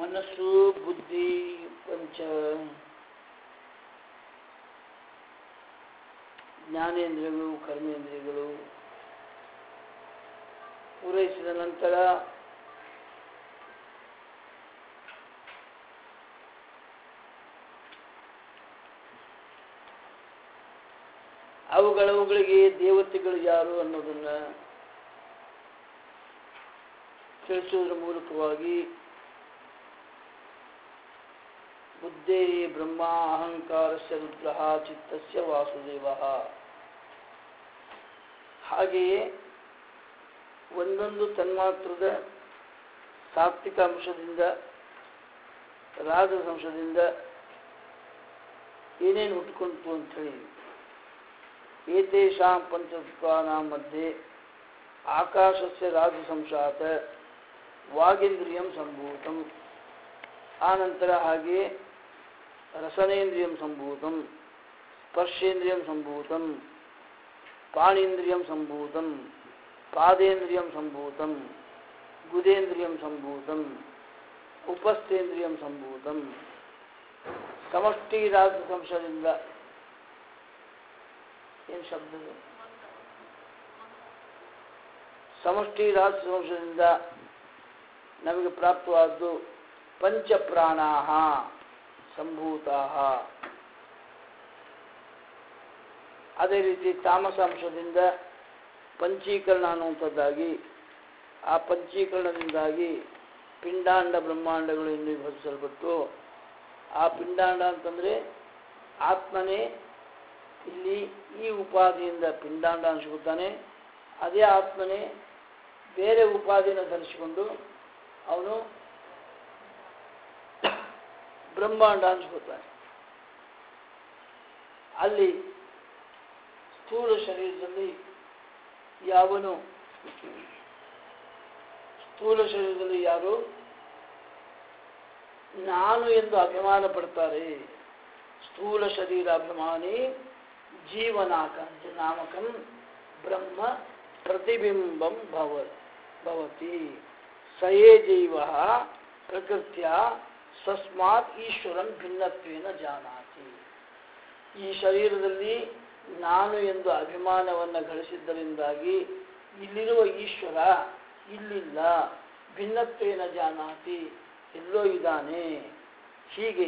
ಮನಸ್ಸು ಬುದ್ಧಿ ಪಂಚ ಜ್ಞಾನೇಂದ್ರಿಯಗಳು ಕರ್ಮೇಂದ್ರಿಯಗಳು ಪೂರೈಸಿದ ನಂತರ ಅವುಗಳಿಗೆ ದೇವತೆಗಳು ಯಾರು ಅನ್ನೋದನ್ನು ತಿಳಿಸುವುದರ ಮೂಲಕವಾಗಿ ಬುದ್ಧೇ ಬ್ರಹ್ಮ ಅಹಂಕಾರಸ್ಯ ರುದ್ರಃ ಚಿತ್ತಸ್ಯ ವಾಸುದೇವಃ. ಹಾಗೆಯೇ ಒಂದೊಂದು ತನ್ಮಾತ್ರದ ಸಾತ್ವಿಕ ಅಂಶದಿಂದ ರಾಜಸ ಅಂಶದಿಂದ ಏನೇನು ಹುಟ್ಟುಕೊಂಡಿತು ಅಂಥೇಳಿ ಏತೇಷಾಂ ಪಂಚತತ್ವಾನಾಂ ಮಧ್ಯೆ ಆಕಾಶಸ್ಯ ರಾಜಸಂಶಾತ್ ವಾಗೇಂದ್ರಿಯಂ ಸಂಭೂತಂ, ಆನಂತರ ಹಾಗೆಯೇ ರಸನೇಂದ್ರಿಯಂ ಸಂಭೂತಂ, ಸ್ಪರ್ಶೇಂದ್ರಿಯಂ ಸಂಭೂತಂ, ಪಾಣೇಂದ್ರಿಯಂ ಸಂಭೂತಂ, ಪಾದೇಂದ್ರಿಯಂ ಸಂಭೂತಂ, ಗುದೇಂದ್ರಿಯಂ ಸಂಭೂತಂ, ಉಪಸ್ಥೇಂದ್ರಿಯಂ ಸಂಭೂತಂ. ಸಮಷ್ಟಿ ರಾಜಸಂಶದಿಂದ ಏನು ಶಬ್ದ? ಸಮಷ್ಟಿ ರಾಜಸಂಶದಿಂದ ನಮಗೆ ಪ್ರಾಪ್ತವಾದ್ದು ಪಂಚಪ್ರಾಣಾಃ ಸಂಭೂತಾಃ. ಅದೇ ರೀತಿ ತಾಮಸಾಂಶದಿಂದ ಪಂಚೀಕರಣ ಅನ್ನುವಂಥದ್ದಾಗಿ, ಆ ಪಂಚೀಕರಣದಿಂದಾಗಿ ಪಿಂಡಾಂಡ ಬ್ರಹ್ಮಾಂಡಗಳು ಎಂದು ವಿಭಜಿಸಲ್ಪಟ್ಟು, ಆ ಪಿಂಡಾಂಡ ಅಂತಂದರೆ ಆತ್ಮನೇ ಇಲ್ಲಿ ಈ ಉಪಾಧಿಯಿಂದ ಪಿಂಡಾಂಡ ಅನಿಸ್ಕೊತಾನೆ, ಅದೇ ಆತ್ಮನೇ ಬೇರೆ ಉಪಾಧಿಯನ್ನು ಧರಿಸಿಕೊಂಡು ಅವನು ಬ್ರಹ್ಮಾಂಡ ಅನಿಸ್ಕೊತಾನೆ. ಅಲ್ಲಿ ಸ್ಥೂಲ ಶರೀರದಲ್ಲಿ ಯಾರು ನಾನು ಎಂದು ಅಭಿಮಾನ ಪಡ್ತಾರೆ, ಸ್ಥೂಲ ಶರೀರಾಭಿಮಾನಿ ಜೀವನಾಕಂ ಬ್ರಹ್ಮ ಪ್ರತಿಬಿಂಬಂ ಭವತಿ ಸಯೇ ಜೈವ ಪ್ರಕೃತ್ಯ ಸಸ್ಮಾತ್ ಈಶ್ವರಂ ಭಿನ್ನತ್ವೇನ ಜಾನಾತಿ. ಈ ಶರೀರದಲ್ಲಿ ನಾನು ಎಂದು ಅಭಿಮಾನವನ್ನು ಗಳಿಸಿದ್ದರಿಂದಾಗಿ ಇಲ್ಲಿರುವ ಈಶ್ವರ ಇಲ್ಲಿಲ್ಲ, ಭಿನ್ನತ್ವೇನ ಜಾನಾತಿ, ಎಲ್ಲೋ ಇದ್ದಾನೆ. ಹೀಗೆ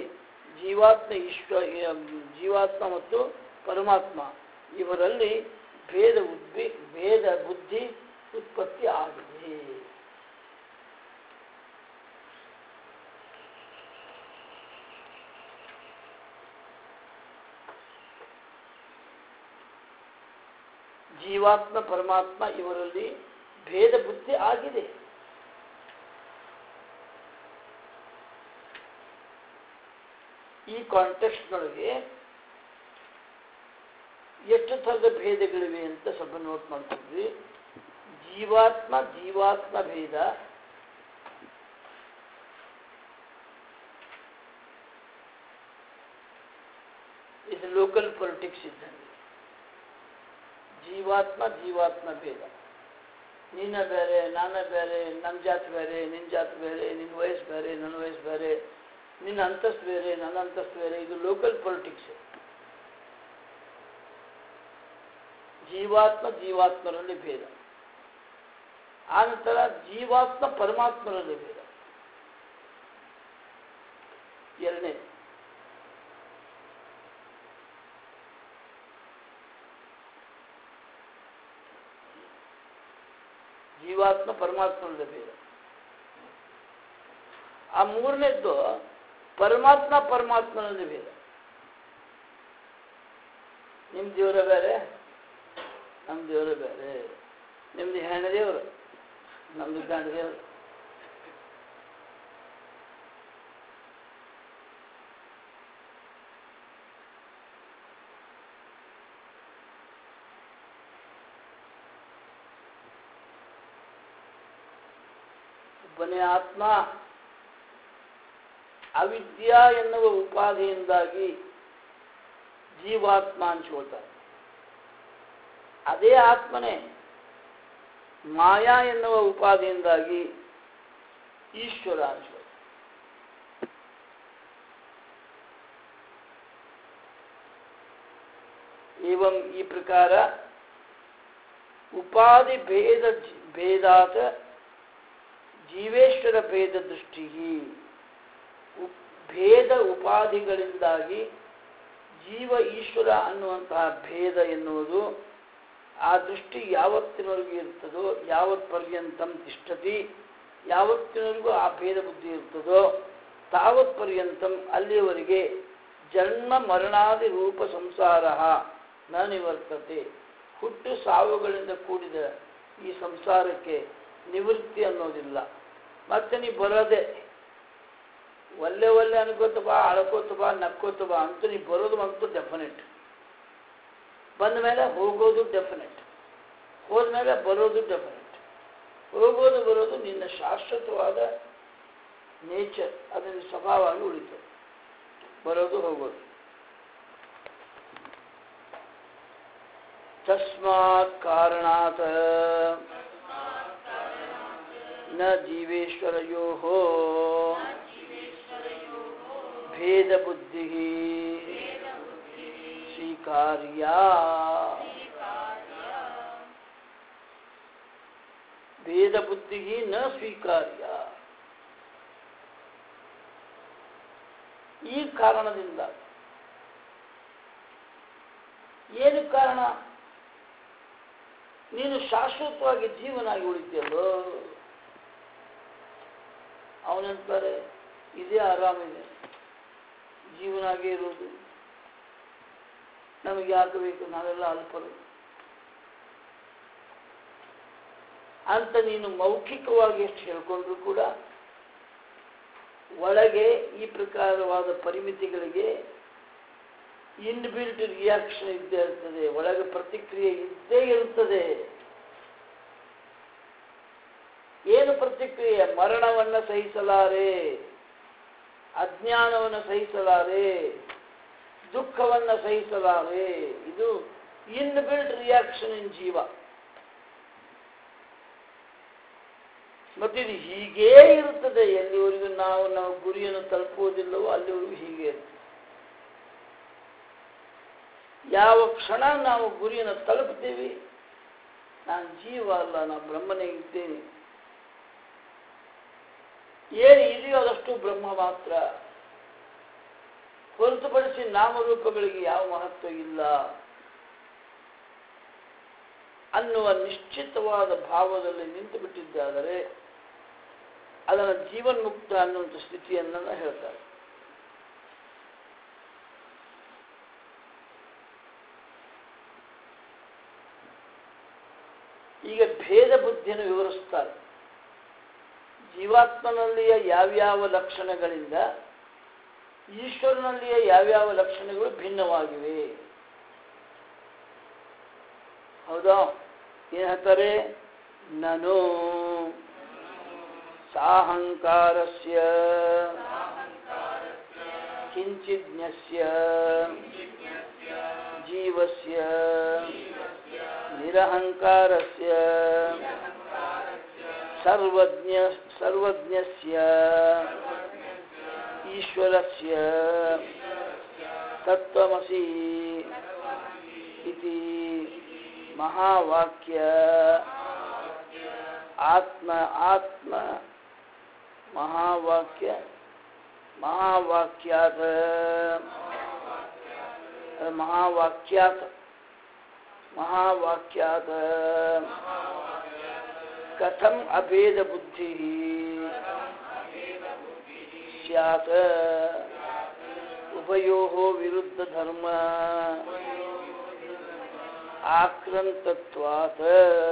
ಜೀವಾತ್ಮ ಮತ್ತು ಪರಮಾತ್ಮ ಇವರಲ್ಲಿ ಭೇದ ಬುದ್ಧಿ ಉತ್ಪತ್ತಿ ಆಗಿದೆ. ಜೀವಾತ್ಮ ಪರಮಾತ್ಮ ಇವರಲ್ಲಿ ಭೇದ ಬುದ್ಧಿ ಆಗಿದೆ. ಈ ಕಾಂಟೆಕ್ಸ್ಟ್ನೊಳಗೆ ಎಷ್ಟು ಥರದ ಭೇದಗಳಿವೆ ಅಂತ ಸ್ವಲ್ಪ ನೋಟ್ ಮಾಡ್ತಿದ್ವಿ. ಜೀವಾತ್ಮ ಭೇದ, ಇದು ಲೋಕಲ್ ಪೊಲಿಟಿಕ್ಸ್ ಇದ್ದಂಗೆ. ಜೀವಾತ್ಮ ಭೇದ, ನಿನ್ನ ಬೇರೆ ನಾನ ಬೇರೆ, ನನ್ನ ಜಾತಿ ಬೇರೆ ನಿನ್ನ ಜಾತಿ ಬೇರೆ, ನಿನ್ನ ವಯಸ್ಸು ಬೇರೆ ನನ್ನ ವಯಸ್ಸು ಬೇರೆ, ನಿನ್ನ ಅಂತಸ್ತು ಬೇರೆ ನನ್ನ ಅಂತಸ್ತು ಬೇರೆ, ಇದು ಲೋಕಲ್ ಪೊಲಿಟಿಕ್ಸ್. ಜೀವಾತ್ಮರಲ್ಲಿ ಭೇದ. ಆನಂತರ ಜೀವಾತ್ಮ ಪರಮಾತ್ಮರಲ್ಲಿ ಭೇದ. ಎರಡನೇ ಜೀವಾತ್ಮ ಪರಮಾತ್ಮರಲ್ಲಿ ಭೇದ. ಆ ಮೂರನೇದ್ದು ಪರಮಾತ್ಮನಲ್ಲಿ ಭೇದ. ನಿಮ್ಮ ದೇವರ ಬೇರೆ ನಮ್ಮ ದೇವರ ಬೇರೆ, ನಿಮ್ದು ಹೆಣ್ಣು ದೇವರು ನಮ್ದು ಗಂಡ ದೇವರು. ಒಬ್ಬನೇ ಆತ್ಮ ಅವಿದ್ಯಾ ಎನ್ನುವ ಉಪಾಧಿಯಿಂದಾಗಿ ಜೀವಾತ್ಮ ಅನಿಸ್ಕೊಳ್ತಾರೆ. ಅದೇ ಆತ್ಮನೇ ಮಾಯಾ ಎನ್ನುವ ಉಪಾಧಿಯಿಂದಾಗಿ ಈಶ್ವರ ಅನಿಸ್ಕೊಳ್ತಾರೆ. एवं ಈ ಪ್ರಕಾರ ಉಪಾಧಿ ಭೇದಾತ ಜೀವೇಶ್ವರ ಭೇದ ದೃಷ್ಟಿ ಭೇದ ಉಪಾಧಿಗಳಿಂದಾಗಿ ಜೀವ ಈಶ್ವರ ಅನ್ನುವಂತಹ ಭೇದ ಎನ್ನುವುದು ಆ ದೃಷ್ಟಿ ಯಾವತ್ತಿನವರೆಗೂ ಇರ್ತದೋ ಯಾವತ್ ಪರ್ಯಂತಂ ತಿಷ್ಠತಿ ಯಾವತ್ತಿನವರೆಗೂ ಆ ಭೇದ ಬುದ್ಧಿ ಇರ್ತದೋ ತಾವತ್ ಪರ್ಯಂತಂ ಅಲ್ಲಿಯವರೆಗೆ ಜನ್ಮ ಮರಣಾದಿ ರೂಪ ಸಂಸಾರ ನ ನಿವರ್ತತೆ ಹುಟ್ಟು ಸಾವುಗಳಿಂದ ಕೂಡಿದ ಈ ಸಂಸಾರಕ್ಕೆ ನಿವೃತ್ತಿ ಅನ್ನೋದಿಲ್ಲ. ಮತ್ತೆ ನೀ ಬರೋದೆ ಒಲ್ಲೆ ಒಲ್ಲೆ ಅನ್ಕೋತ ಬಾ ಅಳ್ಕೋತ ಬಾ ನಕ್ಕೋತ ಬಾ ಅಂತೂ ನೀ ಬರೋದು ಅಂತೂ ಡೆಫಿನೆಟ್. ಬಂದ ಮೇಲೆ ಹೋಗೋದು ಡೆಫಿನೆಟ್, ಹೋದ್ಮೇಲೆ ಬರೋದು ಡೆಫಿನೆಟ್. ಹೋಗೋದು ಬರೋದು ನಿನ್ನ ಶಾಶ್ವತವಾದ ನೇಚರ್, ಅದನ್ನ ಸ್ವಭಾವವಾಗಿ ಉಳಿತದೆ, ಬರೋದು ಹೋಗೋದು. ತಸ್ಮಾತ್ ಕಾರಣಾತ್ ನ ಜೀವೇಶ್ವರಯೋಃ ಭೇದ ಬುದ್ಧಿ ಸ್ವೀಕಾರ್ಯ. ಭೇದ ಬುದ್ಧಿ ನ ಸ್ವೀಕಾರ್ಯ. ಈ ಕಾರಣದಿಂದ ಏನು ಕಾರಣ? ನೀನು ಶಾಶ್ವತವಾಗಿ ಜೀವನಾಗಿ ಉಳಿತೀಯಲ್ಲೋ. ಅವನಂತಾರೆ ಇದೇ ಆರಾಮಿದೆ, ಜೀವನಾಗಿ ಇರೋದು ನಮಗೆ ಯಾಕೆ ಬೇಕು, ನಾವೆಲ್ಲ ಅಲ್ಪರು ಅಂತ ನೀನು ಮೌಖಿಕವಾಗಿ ಎಷ್ಟು ಹೇಳ್ಕೊಂಡ್ರು ಕೂಡ ಒಳಗೆ ಈ ಪ್ರಕಾರವಾದ ಪರಿಮಿತಿಗಳಿಗೆ ಇನ್ಬಿಲ್ಟ್ ರಿಯಾಕ್ಷನ್ ಇದ್ದೇ ಇರ್ತದೆ, ಒಳಗೆ ಪ್ರತಿಕ್ರಿಯೆ ಇದ್ದೇ ಇರುತ್ತದೆ. ಏನು ಪ್ರತಿಕ್ರಿಯೆ? ಮರಣವನ್ನು ಸಹಿಸಲಾರೆ, ಅಜ್ಞಾನವನ್ನು ಸಹಿಸಲಾರೆ, ದುಃಖವನ್ನು ಸಹಿಸಲಾರೆ. ಇದು ಇನ್ಬಿಲ್ಟ್ ರಿಯಾಕ್ಷನ್ ಇನ್ ಜೀವ. ಮತ್ತಿದು ಹೀಗೇ ಇರುತ್ತದೆ ಎಲ್ಲಿವರೆಗೂ ನಾವು ನಮ್ಮ ಗುರಿಯನ್ನು ತಲುಪುವುದಿಲ್ಲವೋ ಅಲ್ಲಿವರೆಗೂ ಹೀಗೆ ಇರ್ತದೆ. ಯಾವ ಕ್ಷಣ ನಾವು ಗುರಿಯನ್ನು ತಲುಪ್ತೀವಿ, ನಾನು ಜೀವ ಅಲ್ಲ, ನಾನು ಬ್ರಹ್ಮನೇ ಇದ್ದೇನೆ, ಏನು ಇದೆಯೋ ಅದಷ್ಟು ಬ್ರಹ್ಮ ಮಾತ್ರ, ಹೊರತುಪಡಿಸಿ ನಾಮರೂಪಗಳಿಗೆ ಯಾವ ಮಹತ್ವ ಇಲ್ಲ ಅನ್ನುವ ನಿಶ್ಚಿತವಾದ ಭಾವದಲ್ಲಿ ನಿಂತು ಬಿಟ್ಟಿದ್ದಾದರೆ ಅದನ್ನು ಜೀವನ್ಮುಕ್ತ ಅನ್ನುವಂಥ ಸ್ಥಿತಿಯನ್ನು ಹೇಳ್ತಾರೆ. ಈಗ ಭೇದ ಬುದ್ಧಿಯನ್ನು ವಿವರಿಸ್ತಾರೆ. ಜೀವಾತ್ಮನಲ್ಲಿಯ ಯಾವ್ಯಾವ ಲಕ್ಷಣಗಳಿಂದ ಈಶ್ವರನಲ್ಲಿಯ ಯಾವ್ಯಾವ ಲಕ್ಷಣಗಳು ಭಿನ್ನವಾಗಿವೆ. ಹೌದಾ? ಏನು ಹೇಳ್ತಾರೆ? ನನು ಸಾಹಂಕಾರಸ್ಯ ಕಿಂಚಿಜ್ಞಸ್ಯ ಜೀವಸ್ಯ ನಿರಹಂಕಾರಸ್ಯ ಸರ್ವಜ್ಞಸ್ಯ ಈಶ್ವರಸ್ಯ ತತ್ವಮಸಿ ಇತಿ ಮಹಾವಾಕ್ಯ ಆತ್ಮ ಮಹಾವಾಕ್ಯ ಮಹಾವಾಕ್ಯಾತ್ ಕಥಂ ಅಭೇದ ಬುದ್ಧಿ ಸ್ಯಾತ್ ಉಭಯೋಃ ವಿರುದ್ಧ ಧರ್ಮ ಆಕ್ರಂತತ್ವಾತ್.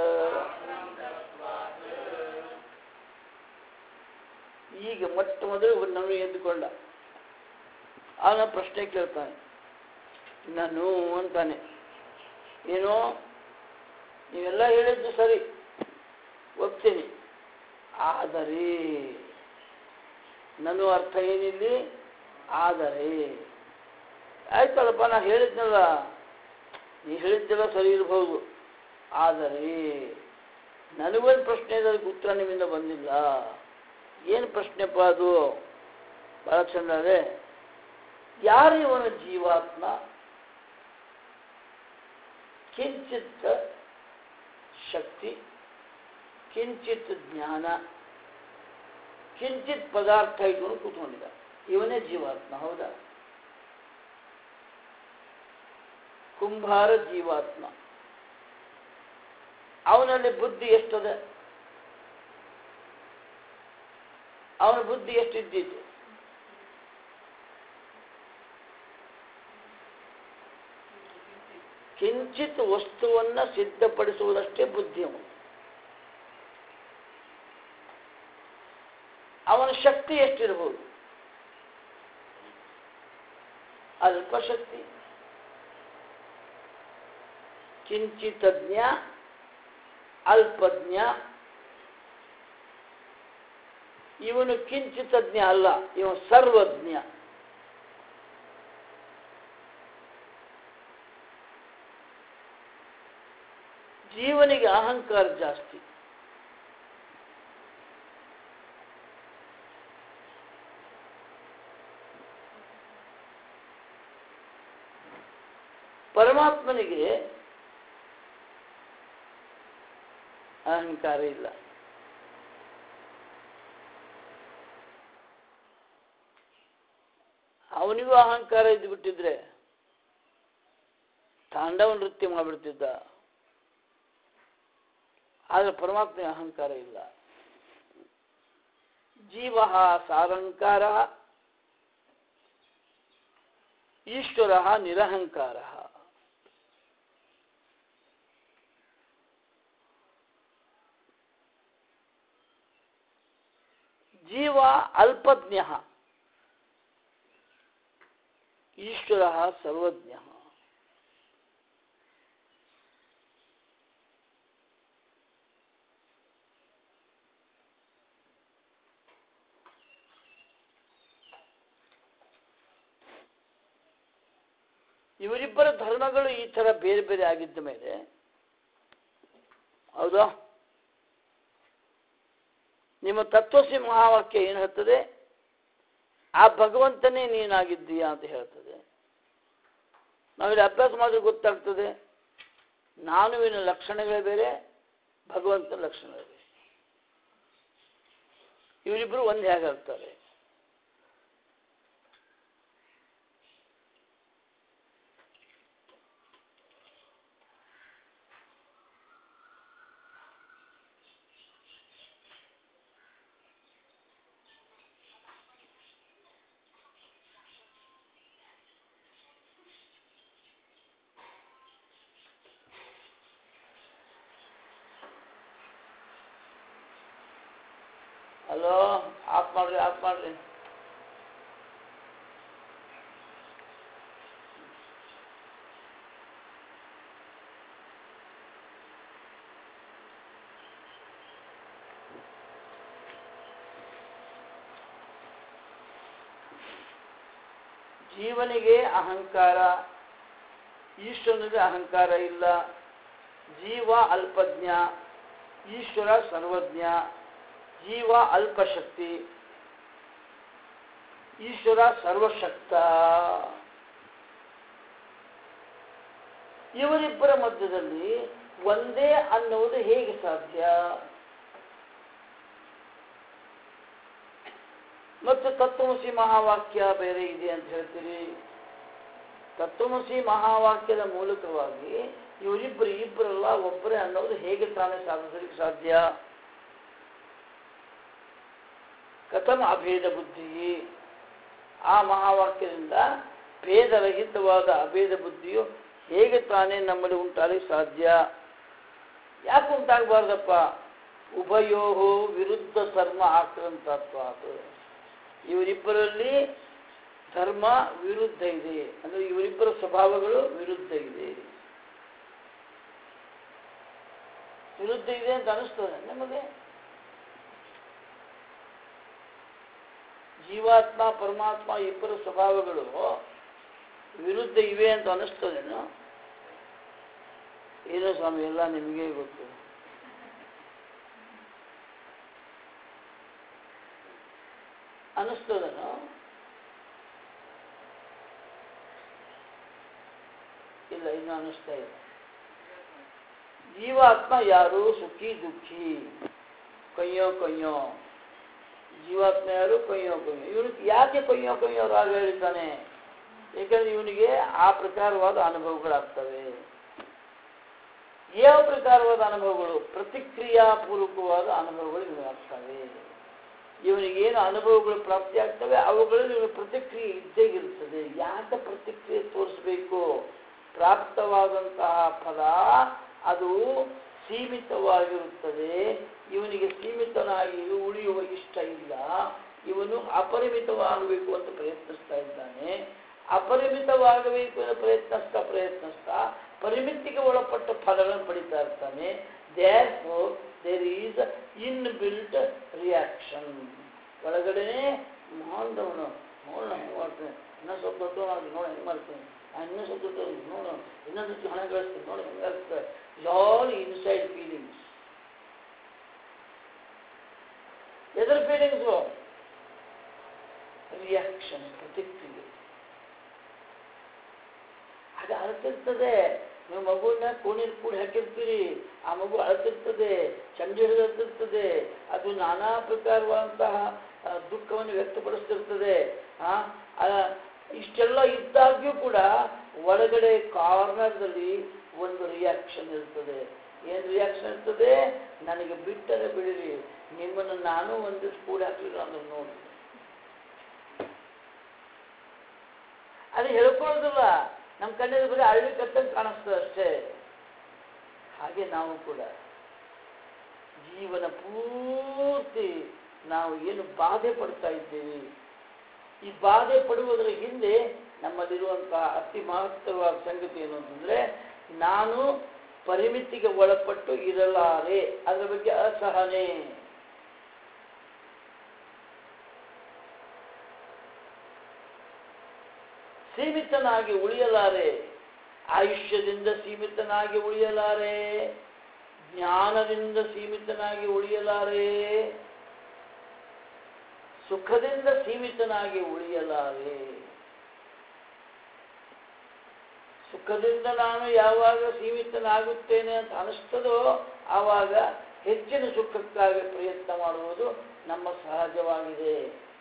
ಈಗ ಮೊಟ್ಟ ಮೊದಲು ನಾನು ಎದ್ದುಕೊಂಡ, ಅವನ ಪ್ರಶ್ನೆ ಕೇಳ್ತಾನೆ. ನಾನು ಅಂತಾನೆ, ಏನೋ ನೀವೆಲ್ಲ ಹೇಳಿದ್ದು ಸರಿ, ಒಪ್ತೀನಿ, ಆದರೆ ನಾನು ಅರ್ಥ ಏನಿಲ್ಲಿ? ಆದರೆ ಆಯ್ತಲ್ಲಪ್ಪ, ನಾನು ಹೇಳಿದ್ನಲ್ಲ, ನೀ ಹೇಳಿದ್ದೆಲ್ಲ ಸರಿ ಇರ್ಬೋದು, ಆದರೆ ನನಗೊಂದು ಪ್ರಶ್ನೆ ಇದೆ, ಅದಕ್ಕೆ ಉತ್ತರ ನಿಮ್ಮಿಂದ ಬಂದಿಲ್ಲ. ಏನು ಪ್ರಶ್ನೆಪ್ಪ ಅದು? ಬಹಳ ಚಂದ ಇದೆ. ಯಾರು ಇವನು ಜೀವಾತ್ಮ? ಕಿಂಚಿತ್ ಶಕ್ತಿ, ಕಿಂಚಿತ್ ಜ್ಞಾನ, ಕಿಂಚಿತ್ ಪದಾರ್ಥ ಇಟ್ಕೊಂಡು ಕೂತ್ಕೊಂಡಿದ್ದ. ಇವನೇ ಜೀವಾತ್ಮ. ಹೌದಾ? ಕುಂಭಾರ ಜೀವಾತ್ಮ. ಅವನಲ್ಲಿ ಬುದ್ಧಿ ಎಷ್ಟದ? ಅವನ ಬುದ್ಧಿ ಎಷ್ಟಿದ್ದಿತ್ತು? ಕಿಂಚಿತ್ ವಸ್ತುವನ್ನ ಸಿದ್ಧಪಡಿಸುವುದಷ್ಟೇ ಬುದ್ಧಿ ಅವನು. ಅವನ ಶಕ್ತಿ ಎಷ್ಟಿರಬಹುದು? ಅಲ್ಪ ಶಕ್ತಿ. ಕಿಂಚಿತಜ್ಞ, ಅಲ್ಪಜ್ಞ. ಇವನು ಕಿಂಚಿತಜ್ಞ ಅಲ್ಲ, ಇವನು ಸರ್ವಜ್ಞ. ಜೀವನಿಗೆ ಅಹಂಕಾರ ಜಾಸ್ತಿ. ಪರಮಾತ್ಮನಿಗೆ ಅಹಂಕಾರ ಇಲ್ಲ. ಅವನಿಗೂ ಅಹಂಕಾರ ಇದ್ದು ಬಿಟ್ಟಿದ್ರೆ ತಾಂಡವ ನೃತ್ಯ ಮಾಡಿಬಿಡ್ತಿದ್ದ. ಆದರೆ ಪರಮಾತ್ಮನಿಗೆ ಅಹಂಕಾರ ಇಲ್ಲ. ಜೀವ ಸಾರಂಕಾರ, ಈಶ್ವರ ನಿರಹಂಕಾರ. ಜೀವ ಅಲ್ಪಜ್ಞ, ಈಶ್ವರ ಸರ್ವಜ್ಞ. ಇವರಿಬ್ಬರ ಧರ್ಮಗಳು ಈ ತರ ಬೇರೆ ಬೇರೆ ಆಗಿದ್ದ ಮೇಲೆ, ಹೌದಾ, ನಿಮ್ಮ ತತ್ವಸಿ ಮಹಾವಾಕ್ಯ ಏನು ಹೇಳ್ತದೆ? ಆ ಭಗವಂತನೇ ನೀನಾಗಿದ್ದೀಯಾ ಅಂತ ಹೇಳ್ತದೆ. ನಾವಿಲ್ಲಿ ಅಭ್ಯಾಸ ಮಾಡಿದ್ರೆ ಗೊತ್ತಾಗ್ತದೆ, ನಾನುವಿನ ಲಕ್ಷಣಗಳೇ ಬೇರೆ, ಭಗವಂತನ ಲಕ್ಷಣಗಳೇ ಬೇರೆ. ಇವರಿಬ್ಬರು ಒಂದು ಹೇಗಾಗ್ತಾರೆ? ಹಲೋ, ಆಫ್ ಮಾಡ್ರಿ, ಆಫ್ ಮಾಡ್ರಿ. ಜೀವನಿಗೆ ಅಹಂಕಾರ, ಈಶ್ವರನಿಗೆ ಅಹಂಕಾರ ಇಲ್ಲ. ಜೀವ ಅಲ್ಪಜ್ಞ, ಈಶ್ವರ ಸರ್ವಜ್ಞ. ಜೀವ ಅಲ್ಪಶಕ್ತಿ, ಈಶ್ವರ ಸರ್ವಶಕ್ತ. ಇವರಿಬ್ಬರ ಮಧ್ಯದಲ್ಲಿ ಒಂದೇ ಅನ್ನುವುದು ಹೇಗೆ ಸಾಧ್ಯ? ಮತ್ತು ತತ್ವಮಸಿ ಮಹಾವಾಕ್ಯ ಬೇರೆ ಇದೆ ಅಂತ ಹೇಳ್ತೀರಿ. ತತ್ವಮಸಿ ಮಹಾವಾಕ್ಯದ ಮೂಲಕವಾಗಿ ಇಬ್ಬರಲ್ಲ ಒಬ್ಬರೇ ಅನ್ನೋದು ಹೇಗೆ ತಾನೇ ಸಾಧಿಸಲಿಕ್ಕೆ ಸಾಧ್ಯ? ಕಥಮ ಅಭೇದ ಬುದ್ಧಿ? ಆ ಮಹಾವಾಕ್ಯದಿಂದ ಭೇದರಹಿತವಾದ ಅಭೇದ ಬುದ್ಧಿಯು ಹೇಗೆ ತಾನೇ ನಮ್ಮಲ್ಲಿ ಉಂಟಾಗಲಿಕ್ಕೆ ಸಾಧ್ಯ? ಯಾಕೆ ಉಂಟಾಗಬಾರ್ದಪ್ಪ? ಉಭಯೋ ವಿರುದ್ಧ ಧರ್ಮ ಆಕ್ರಾಂತತ್ವಾತ್. ಇವರಿಬ್ಬರಲ್ಲಿ ಧರ್ಮ ವಿರುದ್ಧ ಇದೆ, ಅಂದರೆ ಇವರಿಬ್ಬರ ಸ್ವಭಾವಗಳು ವಿರುದ್ಧ ಇದೆ. ವಿರುದ್ಧ ಇದೆ ಅಂತ ಅನಿಸ್ತದೆ ನಮಗೆ? ಜೀವಾತ್ಮ ಪರಮಾತ್ಮ ಇಬ್ಬರ ಸ್ವಭಾವಗಳು ವಿರುದ್ಧ ಇವೆ ಅಂತ ಅನಿಸ್ತದೇನು? ಏನೋ ಸ್ವಾಮಿ, ಎಲ್ಲ ನಿಮಗೆ ಗೊತ್ತು. ಅನಿಸ್ತದೇನೋ? ಇಲ್ಲ, ಇನ್ನು ಅನಿಸ್ತಾ ಇಲ್ಲ. ಜೀವಾತ್ಮ ಯಾರು? ಸುಖಿ ದುಃಖಿ, ಕೊಯ್ಯೋ ಕೊಯ್ಯೋ. ಜೀವಾತ್ಮ ಯಾರು? ಕೊಯ್ಯೋ ಕೊಯ್ಯೋ. ಇವನಿಗೆ ಯಾಕೆ ಕೊಯ್ಯೋ ಕೊಯ್ಯೋ ರಾಗ ಹೇಳಿದ್ದಾನೆ? ಏಕೆಂದ್ರೆ ಇವನಿಗೆ ಆ ಪ್ರಕಾರವಾದ ಅನುಭವಗಳಾಗ್ತವೆ. ಯಾವ ಪ್ರಕಾರವಾದ ಅನುಭವಗಳು? ಪ್ರತಿಕ್ರಿಯಾಪೂರ್ವಕವಾದ ಅನುಭವಗಳು ಇವನಾಗ್ತವೆ. ಇವನಿಗೇನು ಅನುಭವಗಳು ಪ್ರಾಪ್ತಿಯಾಗ್ತವೆ ಅವುಗಳಲ್ಲಿ ಇವನ ಪ್ರತಿಕ್ರಿಯೆ ಇದ್ದೇ ಇರುತ್ತದೆ. ಯಾಕೆ ಪ್ರತಿಕ್ರಿಯೆ ತೋರಿಸಬೇಕು? ಪ್ರಾಪ್ತವಾದಂತಹ ಫಲ ಅದು ಸೀಮಿತವಾಗಿರುತ್ತದೆ. ಇವನಿಗೆ ಸೀಮಿತನಾಗಿ ಉಳಿಯುವ ಇಷ್ಟ ಇಲ್ಲ. ಇವನು ಅಪರಿಮಿತವಾಗಬೇಕು ಅಂತ ಪ್ರಯತ್ನಿಸ್ತಾ ಇದ್ದಾನೆ. ಅಪರಿಮಿತವಾಗಬೇಕು ಅಂತ ಪ್ರಯತ್ನಿಸ್ತಾ ಪರಿಮಿತಿಗೆ ಒಳಪಟ್ಟ ಫಲಗಳನ್ನು ಪಡಿತಾ ಇರ್ತಾನೆ. therefore there is inbuilt reaction. ಒಳಗಡೆನೆ ನೋಡೋಣ ಹೆಂಗೆ ಮಾಡ್ತೇನೆ, ಇನ್ನೂ ಸ್ವಲ್ಪ ದೊಡ್ಡ ನೋಡಿ ಹೆಂಗೆ ಮಾಡ್ತೇನೆ, ಇನ್ನೂ ಸ್ವಲ್ಪ ದೊಡ್ಡ ನೋಡು, ಇನ್ನೊಂದು ಹಣ ಗಳಿಸ್ತೀನಿ ನೋಡಿ ಹೆಂಗೆ ಆಗ್ತದೆ. All inside feelings. Other feelings? Reaction, ಪ್ರತಿಕ್ರಿಯೆ. ಅದು ಅಳ್ತಿರ್ತದೆ. ನೀವು ಮಗುವನ್ನ ಕೋಣೆಯಲ್ಲಿ ಕೂಡ ಹಾಕಿರ್ತೀರಿ, ಆ ಮಗು ಅಳ್ತಿರ್ತದೆ, ಚಂಡಿ ಹಿಡಿದು ಅಳ್ತಿರ್ತದೆ. ಅದು ನಾನಾ ಪ್ರಕಾರವಾದಂತಹ ದುಃಖವನ್ನು ವ್ಯಕ್ತಪಡಿಸ್ತಿರ್ತದೆ. ಇಷ್ಟೆಲ್ಲ ಇದ್ದಾಗ್ಯೂ ಕೂಡ ಒಳಗಡೆ ಕಾರ್ನರ್ದಲ್ಲಿ ಒಂದು ರಿಯಾಕ್ಷನ್ ಇರ್ತದೆ. ಏನು ರಿಯಾಕ್ಷನ್ ಇರ್ತದೆ? ನನಗೆ ಬಿಟ್ಟರೆ ಬಿಡಿರಿ, ನಿಮ್ಮನ್ನು ನಾನು ಒಂದು ಕೂಡ ಹಾಕಲಿಲ್ಲ ಅಂದ್ರೆ ನೋಡಿ. ಅದು ಹೇಳ್ಕೊಳ್ಳೋದಿಲ್ಲ, ನಮ್ಮ ಕಣ್ಣಿನ ಬರೀ ಅಳ್ಳಿಕತ್ತಂಗೆ ಕಾಣಿಸ್ತದೆ ಅಷ್ಟೇ. ಹಾಗೆ ನಾವು ಕೂಡ ಜೀವನ ಪೂರ್ತಿ ನಾವು ಏನು ಬಾಧೆ ಪಡ್ತಾ ಇದ್ದೇವೆ, ಈ ಬಾಧೆ ಪಡುವುದರ ಹಿಂದೆ ನಮ್ಮಲ್ಲಿರುವಂತಹ ಅತಿ ಮಹತ್ತರವಾದ ಸಂಗತಿ ಏನು ಅಂತಂದ್ರೆ, ನಾನು ಪರಿಮಿತಿಗೆ ಒಳಪಟ್ಟು ಇರಲಾರೆ, ಅದರ ಬಗ್ಗೆ ಅಸಹನೆ. ಸೀಮಿತನಾಗಿ ಉಳಿಯಲಾರೆ, ಆಯುಷ್ಯದಿಂದ ಸೀಮಿತನಾಗಿ ಉಳಿಯಲಾರೆ, ಜ್ಞಾನದಿಂದ ಸೀಮಿತನಾಗಿ ಉಳಿಯಲಾರೆ, ಸುಖದಿಂದ ಸೀಮಿತನಾಗಿ ಉಳಿಯಲಾರೆ. ಸುಖದಿಂದ ನಾನು ಯಾವಾಗ ಸೀಮಿತನಾಗುತ್ತೇನೆ ಅಂತ ಅನಿಸ್ತದೋ ಆವಾಗ ಹೆಚ್ಚಿನ ಸುಖಕ್ಕಾಗಿ ಪ್ರಯತ್ನ ಮಾಡುವುದು ನಮ್ಮ ಸಹಜವಾಗಿದೆ.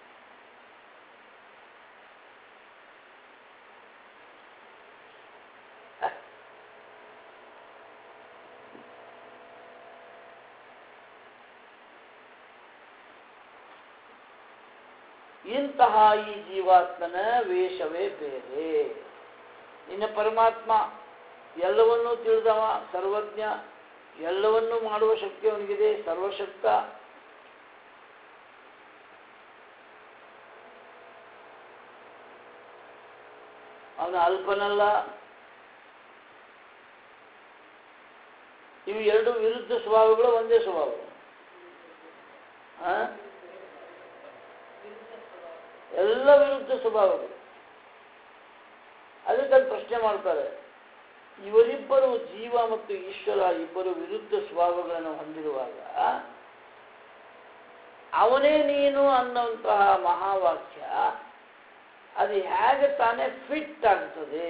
ಇಂತಹ ಈ ಜೀವಾತ್ಮನ ವೇಷವೇ ಬೇರೆ. ಇನ್ನು ಪರಮಾತ್ಮ ಎಲ್ಲವನ್ನೂ ತಿಳಿದವ, ಸರ್ವಜ್ಞ, ಎಲ್ಲವನ್ನೂ ಮಾಡುವ ಶಕ್ತಿ ಅವನಿಗಿದೆ, ಸರ್ವಶಕ್ತ. ಅವನು ಅಲ್ಪನಲ್ಲ. ಇವು ಎರಡು ವಿರುದ್ಧ ಸ್ವಭಾವಗಳು, ಒಂದೇ ಸ್ವಭಾವ. ಎಲ್ಲ ವಿರುದ್ಧ ಸ್ವಭಾವಗಳು. ಅದಕ್ಕೆ ಪ್ರಶ್ನೆ ಮಾಡ್ತಾರೆ, ಇವರಿಬ್ಬರು ಜೀವ ಮತ್ತು ಈಶ್ವರ ಇಬ್ಬರು ವಿರುದ್ಧ ಸ್ವಭಾವಗಳನ್ನು ಹೊಂದಿರುವಾಗ ಅವನೇ ನೀನು ಅನ್ನುವಂತಹ ಮಹಾವಾಕ್ಯ ಅದು ಹೇಗೆ ತಾನೇ ಫಿಟ್ ಆಗ್ತದೆ?